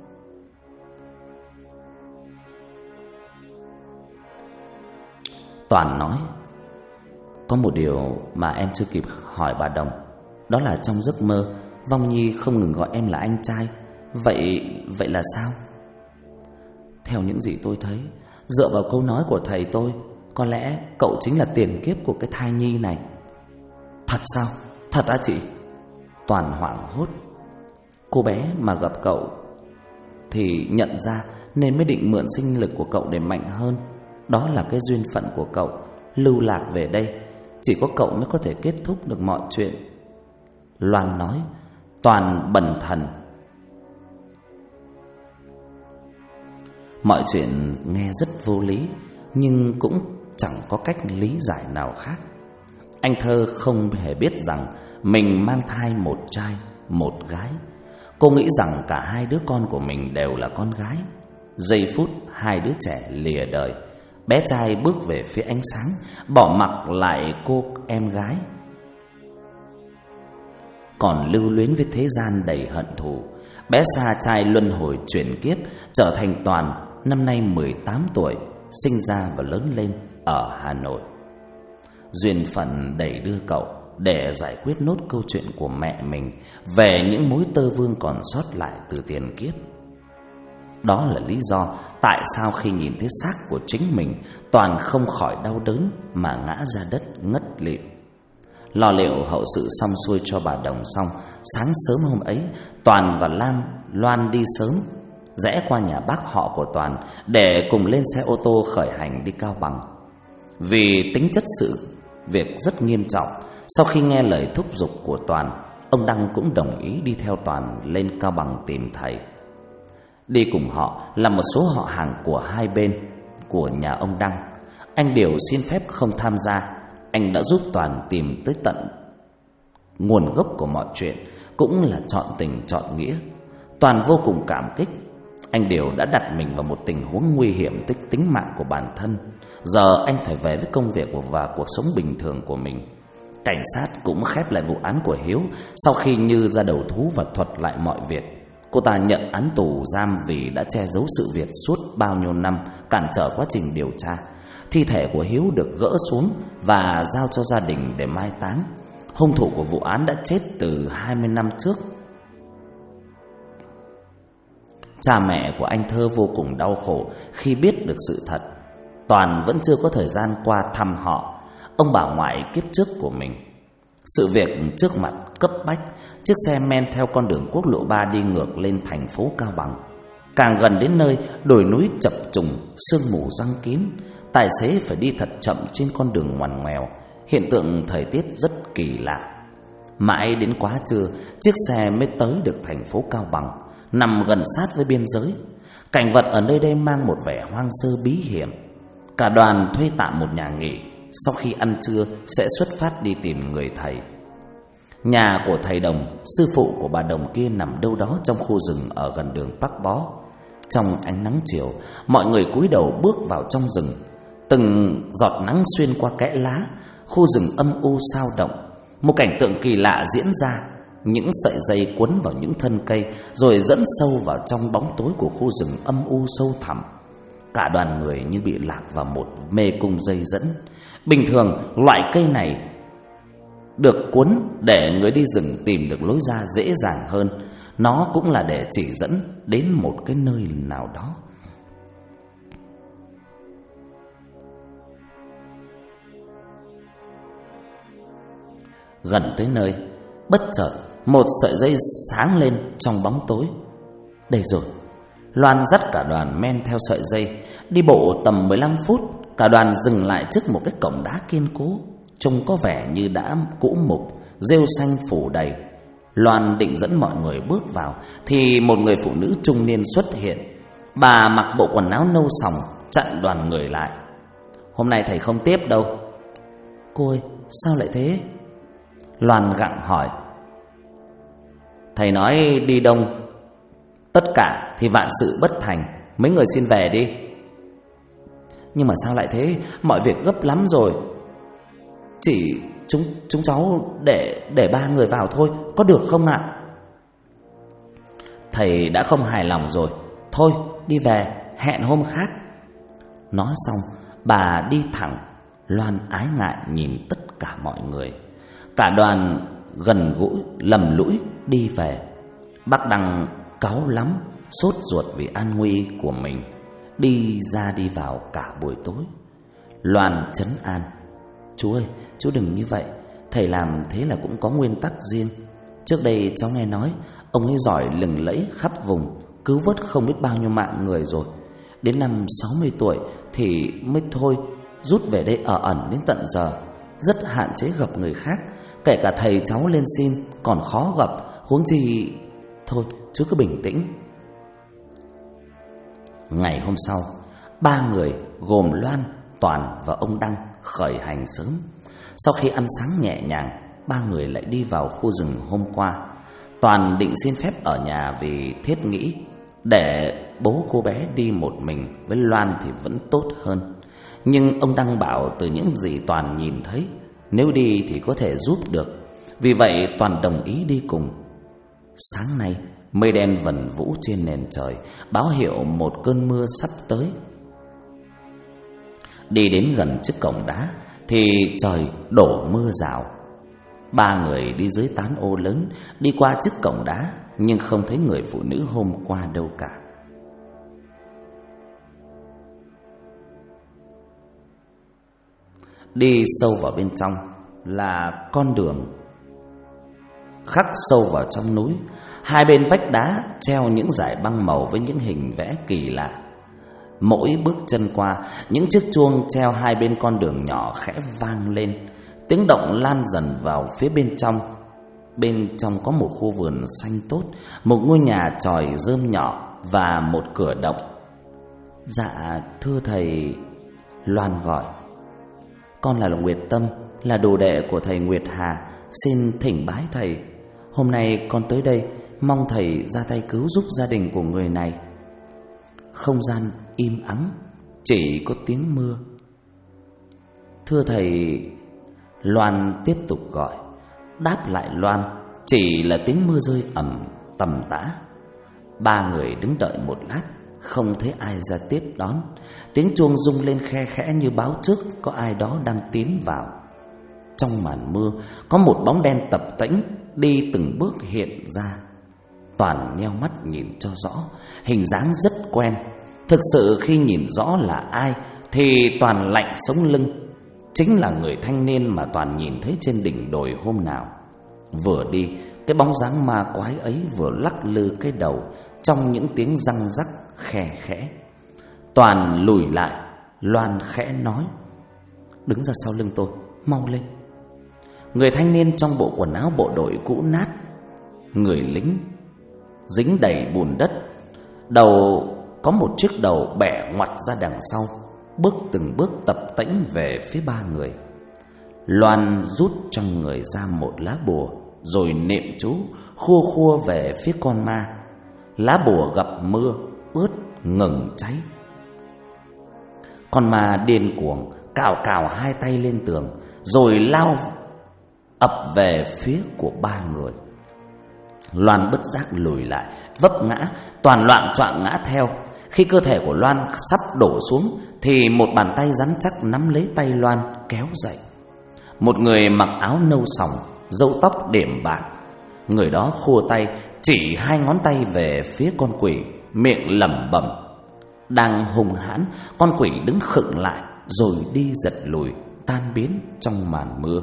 Toàn nói: Có một điều mà em chưa kịp hỏi bà Đồng. Đó là trong giấc mơ, Vong Nhi không ngừng gọi em là anh trai. Vậy là sao? Theo những gì tôi thấy, dựa vào câu nói của thầy tôi, có lẽ cậu chính là tiền kiếp của cái thai nhi này. Thật sao? Thật á chị? Toàn hoảng hốt. Cô bé mà gặp cậu thì nhận ra nên mới định mượn sinh lực của cậu để mạnh hơn. Đó là cái duyên phận của cậu. Lưu lạc về đây, chỉ có cậu mới có thể kết thúc được mọi chuyện. Loan nói. Toàn bần thần. Mọi chuyện nghe rất vô lý, nhưng cũng chẳng có cách lý giải nào khác. Anh Thơ không hề biết rằng mình mang thai một trai, một gái. Cô nghĩ rằng cả hai đứa con của mình đều là con gái. Giây phút hai đứa trẻ lìa đời, bé trai bước về phía ánh sáng, bỏ mặc lại cô em gái còn lưu luyến với thế gian đầy hận thù. Bé xa trai luân hồi chuyển kiếp, trở thành Toàn, năm nay 18 tuổi, sinh ra và lớn lên ở Hà Nội. Duyên phận đẩy đưa cậu để giải quyết nốt câu chuyện của mẹ mình về những mối tơ vương còn sót lại từ tiền kiếp. Đó là lý do tại sao khi nhìn thấy xác của chính mình, Toàn không khỏi đau đớn mà ngã ra đất ngất lịm. Lo liệu hậu sự xong xuôi cho bà Đồng xong, sáng sớm hôm ấy, Toàn và Loan đi sớm, rẽ qua nhà bác họ của Toàn để cùng lên xe ô tô khởi hành đi Cao Bằng. Vì tính chất sự việc rất nghiêm trọng, sau khi nghe lời thúc giục của Toàn, ông Đăng cũng đồng ý đi theo Toàn lên Cao Bằng tìm thầy. Đi cùng họ là một số họ hàng của hai bên của nhà ông Đăng. Anh Điều xin phép không tham gia. Anh đã giúp Toàn tìm tới tận nguồn gốc của mọi chuyện, cũng là chọn tình chọn nghĩa. Toàn vô cùng cảm kích. Anh Điều đã đặt mình vào một tình huống nguy hiểm tới tính mạng của bản thân. Giờ anh phải về với công việc và cuộc sống bình thường của mình. Cảnh sát cũng khép lại vụ án của Hiếu sau khi Như ra đầu thú và thuật lại mọi việc. Cô ta nhận án tù giam vì đã che giấu sự việc suốt bao nhiêu năm, cản trở quá trình điều tra. Thi thể của Hiếu được gỡ xuống và giao cho gia đình để mai táng. Hung thủ của vụ án đã chết từ 20 năm trước. Cha mẹ của anh Thơ vô cùng đau khổ khi biết được sự thật. Toàn vẫn chưa có thời gian qua thăm họ, ông bà ngoại kiếp trước của mình. Sự việc trước mặt cấp bách. Chiếc xe men theo con đường quốc lộ 3 đi ngược lên thành phố Cao Bằng. Càng gần đến nơi, đồi núi chập trùng, sương mù giăng kín. Tài xế phải đi thật chậm trên con đường ngoằn ngoèo. Hiện tượng thời tiết rất kỳ lạ. Mãi đến quá trưa, chiếc xe mới tới được thành phố Cao Bằng, nằm gần sát với biên giới. Cảnh vật ở nơi đây mang một vẻ hoang sơ bí hiểm. Cả đoàn thuê tạm một nhà nghỉ. Sau khi ăn trưa sẽ xuất phát đi tìm người thầy. Nhà của thầy Đồng, sư phụ của bà Đồng kia, nằm đâu đó trong khu rừng ở gần đường Bắc Bó. Trong ánh nắng chiều, mọi người cúi đầu bước vào trong rừng. Từng giọt nắng xuyên qua kẽ lá. Khu rừng âm u sao động. Một cảnh tượng kỳ lạ diễn ra. Những sợi dây quấn vào những thân cây, rồi dẫn sâu vào trong bóng tối của khu rừng âm u sâu thẳm. Cả đoàn người như bị lạc vào một mê cung dây dẫn. Bình thường loại cây này được cuốn để người đi rừng tìm được lối ra dễ dàng hơn. Nó cũng là để chỉ dẫn đến một cái nơi nào đó. Gần tới nơi, bất chợt một sợi dây sáng lên trong bóng tối. Đây rồi. Loan dắt cả đoàn men theo sợi dây. Đi bộ tầm 15 phút, cả đoàn dừng lại trước một cái cổng đá kiên cố, trông có vẻ như đã cũ mục, rêu xanh phủ đầy. Loan định dẫn mọi người bước vào thì một người phụ nữ trung niên xuất hiện. Bà mặc bộ quần áo nâu sòng, chặn đoàn người lại. Hôm nay thầy không tiếp đâu. Cô ơi, sao lại thế? Loan gặng hỏi. Thầy nói đi đông tất cả thì vạn sự bất thành, mấy người xin về đi. Nhưng mà sao lại thế? Mọi việc gấp lắm rồi. Chỉ chúng cháu để 3 người vào thôi, có được không ạ? Thầy đã không hài lòng rồi. Thôi đi về, hẹn hôm khác. Nói xong, bà đi thẳng. Loan ái ngại nhìn tất cả mọi người. Cả đoàn gần gũi lầm lũi đi về. Bác Đăng cáu lắm, sốt ruột vì an nguy của mình, đi ra đi vào cả buổi tối. Loan trấn an. Chú ơi, chú đừng như vậy. Thầy làm thế là cũng có nguyên tắc riêng. Trước đây cháu nghe nói ông ấy giỏi lừng lẫy khắp vùng, cứu vớt không biết bao nhiêu mạng người rồi. Đến năm 60 tuổi thì mới thôi, rút về đây ở ẩn đến tận giờ. Rất hạn chế gặp người khác. Kể cả thầy cháu lên xin còn khó gặp, huống chi. Thôi chú cứ bình tĩnh. Ngày hôm sau, 3 người gồm Loan, Toàn và ông Đăng khởi hành sớm. Sau khi ăn sáng nhẹ nhàng, 3 người lại đi vào khu rừng hôm qua. Toàn định xin phép ở nhà vì thiết nghĩ để bố cô bé đi một mình với Loan thì vẫn tốt hơn. Nhưng ông Đăng bảo từ những gì Toàn nhìn thấy, nếu đi thì có thể giúp được. Vì vậy Toàn đồng ý đi cùng. Sáng nay, mây đen vần vũ trên nền trời, báo hiệu một cơn mưa sắp tới. Đi đến gần chiếc cổng đá thì trời đổ mưa rào. 3 người đi dưới tán ô lớn, đi qua chiếc cổng đá, nhưng không thấy người phụ nữ hôm qua đâu cả. Đi sâu vào bên trong là con đường khắc sâu vào trong núi. Hai bên vách đá treo những dải băng màu với những hình vẽ kỳ lạ. Mỗi bước chân qua, những chiếc chuông treo hai bên con đường nhỏ khẽ vang lên. Tiếng động lan dần vào phía bên trong. Bên trong có một khu vườn xanh tốt, một ngôi nhà chòi rơm nhỏ và một cửa động. Dạ thưa thầy, Loan gọi. Con là Nguyệt Tâm, là đồ đệ của thầy Nguyệt Hà, xin thỉnh bái thầy. Hôm nay con tới đây mong thầy ra tay cứu giúp gia đình của người này. Không gian im ắng, chỉ có tiếng mưa. Thưa thầy, Loan tiếp tục gọi. Đáp lại Loan chỉ là tiếng mưa rơi ầm tầm tã. 3 người đứng đợi một lát, không thấy ai ra tiếp đón. Tiếng chuông rung lên khe khẽ như báo trước có ai đó đang tiến vào. Trong màn mưa có một bóng đen tập tễnh đi từng bước hiện ra. Toàn nheo mắt nhìn cho rõ, hình dáng rất quen. Thực sự khi nhìn rõ là ai thì Toàn lạnh sống lưng. chính là người thanh niên mà Toàn nhìn thấy trên đỉnh đồi hôm nào. Vừa đi, cái bóng dáng ma quái ấy vừa lắc lư cái đầu trong những tiếng răng rắc khe khẽ. Toàn lùi lại, Loan khẽ nói: "Đứng ra sau lưng tôi, mau lên." Người thanh niên trong bộ quần áo bộ đội cũ nát, người lính dính đầy bùn đất, đầu có một chiếc đầu bẻ ngoặt ra đằng sau, bước từng bước tập tễnh về phía ba người. Loan rút trong người ra một lá bùa, rồi niệm chú khua khua về phía con ma. Lá bùa gặp mưa ướt ngừng cháy. Con ma điên cuồng cào cào hai tay lên tường, rồi lao ập về phía của ba người. Loan bất giác lùi lại, vấp ngã, Toàn loạng choạng ngã theo. Khi cơ thể của Loan sắp đổ xuống thì một bàn tay rắn chắc nắm lấy tay Loan kéo dậy. Một người mặc áo nâu sòng, râu tóc điểm bạc. Người đó khua tay chỉ hai ngón tay về phía con quỷ, miệng lẩm bẩm. Đang hung hãn, con quỷ đứng khựng lại rồi đi giật lùi, tan biến trong màn mưa.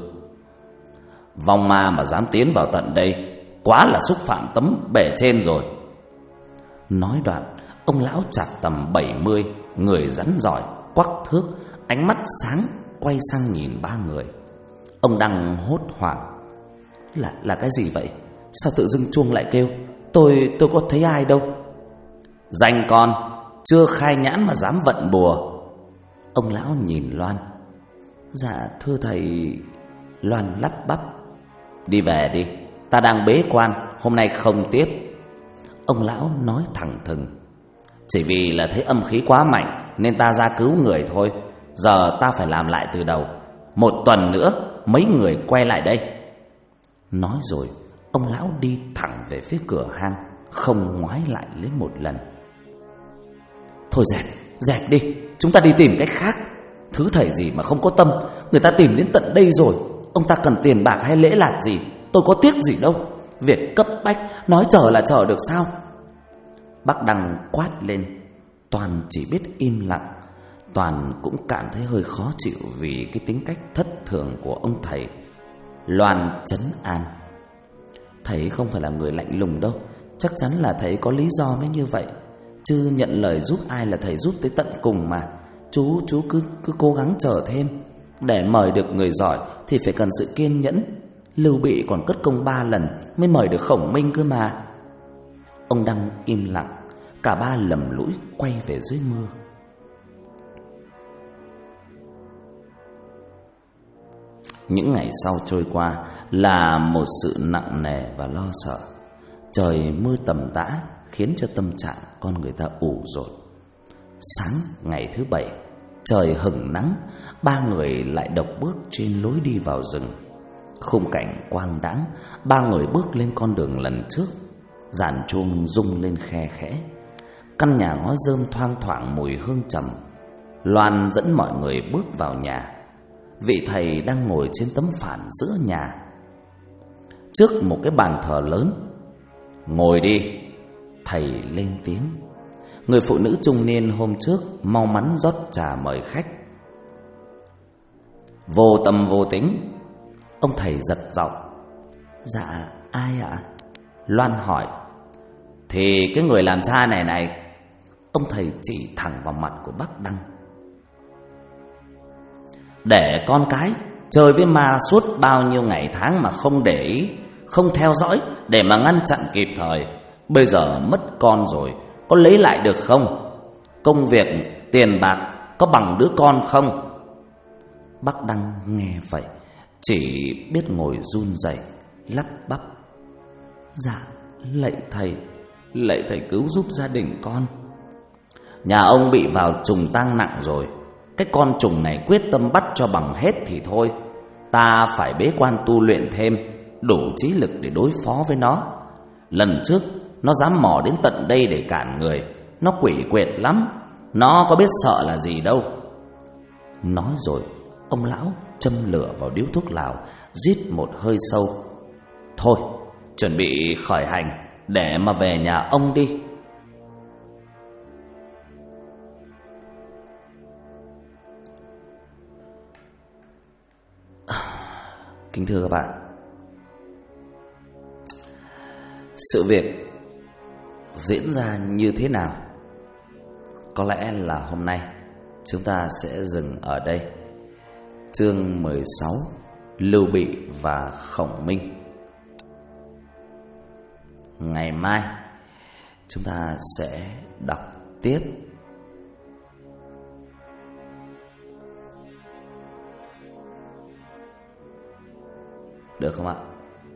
Vong ma mà dám tiến vào tận đây, quá là xúc phạm tấm bề trên rồi. Nói đoạn, ông lão chạc tầm 70, người rắn giỏi, quắc thước, ánh mắt sáng, quay sang nhìn ba người. Ông Đăng hốt hoảng: Là cái gì vậy? Sao tự dưng chuông lại kêu? Tôi có thấy ai đâu. Danh con, chưa khai nhãn mà dám vận bùa. Ông lão nhìn Loan: Dạ thưa thầy. Loan lắp bắp: Đi về đi, ta đang bế quan, hôm nay không tiếp. Ông lão nói thẳng thừng: Chỉ vì là thấy âm khí quá mạnh nên ta ra cứu người thôi. Giờ ta phải làm lại từ đầu. Một tuần nữa mấy người quay lại đây. Nói rồi ông lão đi thẳng về phía cửa hang, không ngoái lại lấy một lần. Thôi dẹp đi, chúng ta đi tìm cách khác. Thứ thầy gì mà không có tâm, người ta tìm đến tận đây rồi. Ông ta cần tiền bạc hay lễ lạt gì, tôi có tiếc gì đâu. Việc cấp bách, nói chờ là chờ được sao? Bác Đăng quát lên. Toàn chỉ biết im lặng. Toàn cũng cảm thấy hơi khó chịu vì cái tính cách thất thường của ông thầy. Loan trấn an: Thầy không phải là người lạnh lùng đâu, chắc chắn là thầy có lý do mới như vậy. Chứ nhận lời giúp ai là thầy giúp tới tận cùng mà. Chú cứ cố gắng chờ thêm. Để mời được người giỏi thì phải cần sự kiên nhẫn. Lưu Bị còn cất công 3 lần mới mời được Khổng Minh cơ mà. Ông Đăng im lặng. Cả ba lầm lũi quay về dưới mưa. Những ngày sau trôi qua là một sự nặng nề và lo sợ. Trời mưa tầm tã khiến cho tâm trạng con người ta ủ rột. Sáng ngày thứ 7, trời hửng nắng, ba người lại độc bước trên lối đi vào rừng. Khung cảnh quang đãng, ba người bước lên con đường lần trước. Giàn chuông rung lên khe khẽ. Căn nhà ngói rơm thoang thoảng mùi hương trầm. Loan dẫn mọi người bước vào nhà. Vị thầy đang ngồi trên tấm phản giữa nhà, trước một cái bàn thờ lớn. Ngồi đi, thầy lên tiếng. Người phụ nữ trung niên hôm trước mau mắn rót trà mời khách. Vô tâm vô tính. Ông thầy giật giọng: Dạ ai ạ? Loan hỏi: Thì cái người làm cha này. Ông thầy chỉ thẳng vào mặt của bác Đăng: Để con cái chơi với ma suốt bao nhiêu ngày tháng mà không để ý, không theo dõi để mà ngăn chặn kịp thời. Bây giờ mất con rồi, có lấy lại được không? Công việc, tiền bạc có bằng đứa con không? Bác Đăng nghe vậy chỉ biết ngồi run rẩy, lắp bắp: Dạ lạy thầy cứu giúp gia đình con. Nhà ông bị vào trùng tang nặng rồi. Cái con trùng này quyết tâm bắt cho bằng hết thì thôi. Ta phải bế quan tu luyện thêm, đủ trí lực để đối phó với nó. Lần trước nó dám mò đến tận đây để cản người. Nó quỷ quyệt lắm, nó có biết sợ là gì đâu. Nói rồi ông lão châm lửa vào điếu thuốc lào, rít một hơi sâu. Thôi, chuẩn bị khởi hành để mà về nhà ông đi. kính thưa các bạn, sự việc diễn ra như thế nào? Có lẽ là hôm nay chúng ta sẽ dừng ở đây. Chương 16: Lưu Bị và Khổng Minh. Ngày mai chúng ta sẽ đọc tiếp. Được không ạ?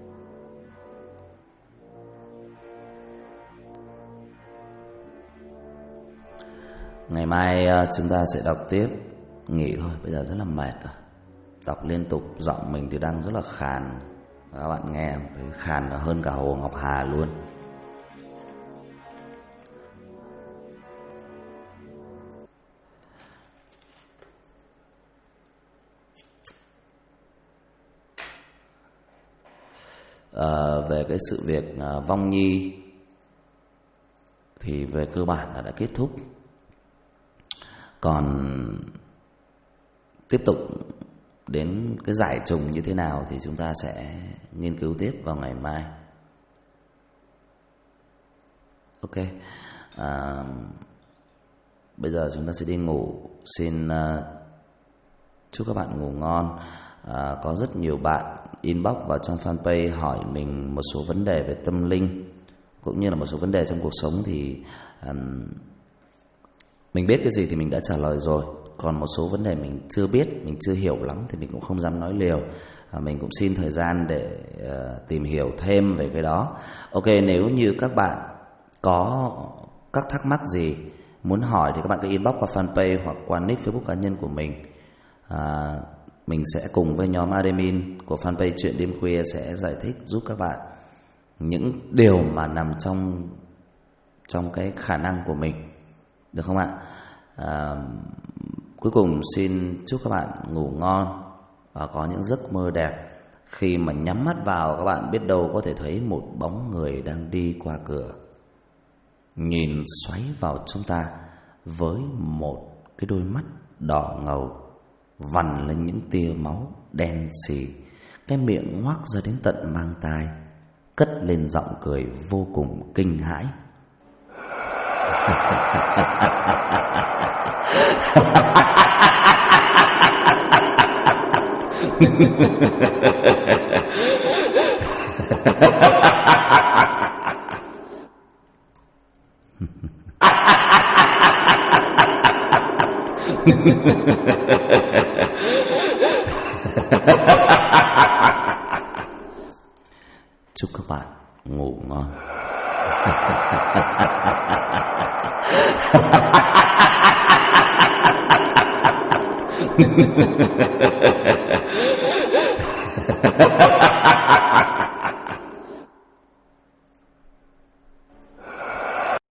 Ngày mai chúng ta sẽ đọc tiếp. Nghỉ thôi, bây giờ rất là mệt rồi. Đọc liên tục, giọng mình thì đang rất là khàn. Các bạn nghe thấy khàn hơn cả Hồ Ngọc Hà luôn. Về cái sự việc Vong Nhi thì về cơ bản là đã kết thúc. Còn tiếp tục đến cái giải trùng như thế nào thì chúng ta sẽ nghiên cứu tiếp vào ngày mai. Ok. Bây giờ chúng ta sẽ đi ngủ. Xin chúc các bạn ngủ ngon. Có rất nhiều bạn inbox vào trong fanpage hỏi mình một số vấn đề về tâm linh cũng như là một số vấn đề trong cuộc sống thì mình biết cái gì thì mình đã trả lời rồi. Còn một số vấn đề mình chưa biết, mình chưa hiểu lắm thì mình cũng không dám nói liều. Mình cũng xin thời gian để tìm hiểu thêm về cái đó. Ok, nếu như các bạn có các thắc mắc gì muốn hỏi thì các bạn cứ inbox qua fanpage hoặc qua nick Facebook cá nhân của mình. Mình sẽ cùng với nhóm admin của fanpage Chuyện Đêm Khuya sẽ giải thích giúp các bạn những điều mà nằm trong cái khả năng của mình. Được không ạ? Cuối cùng xin chúc các bạn ngủ ngon và có những giấc mơ đẹp. Khi mà nhắm mắt vào, các bạn biết đâu có thể thấy một bóng người đang đi qua cửa, nhìn xoáy vào chúng ta với một cái đôi mắt đỏ ngầu, vằn lên những tia máu đen xì, cái miệng ngoác ra đến tận mang tai, cất lên giọng cười vô cùng kinh hãi. Chúc các bạn ngủ ngon. Ha ha ha.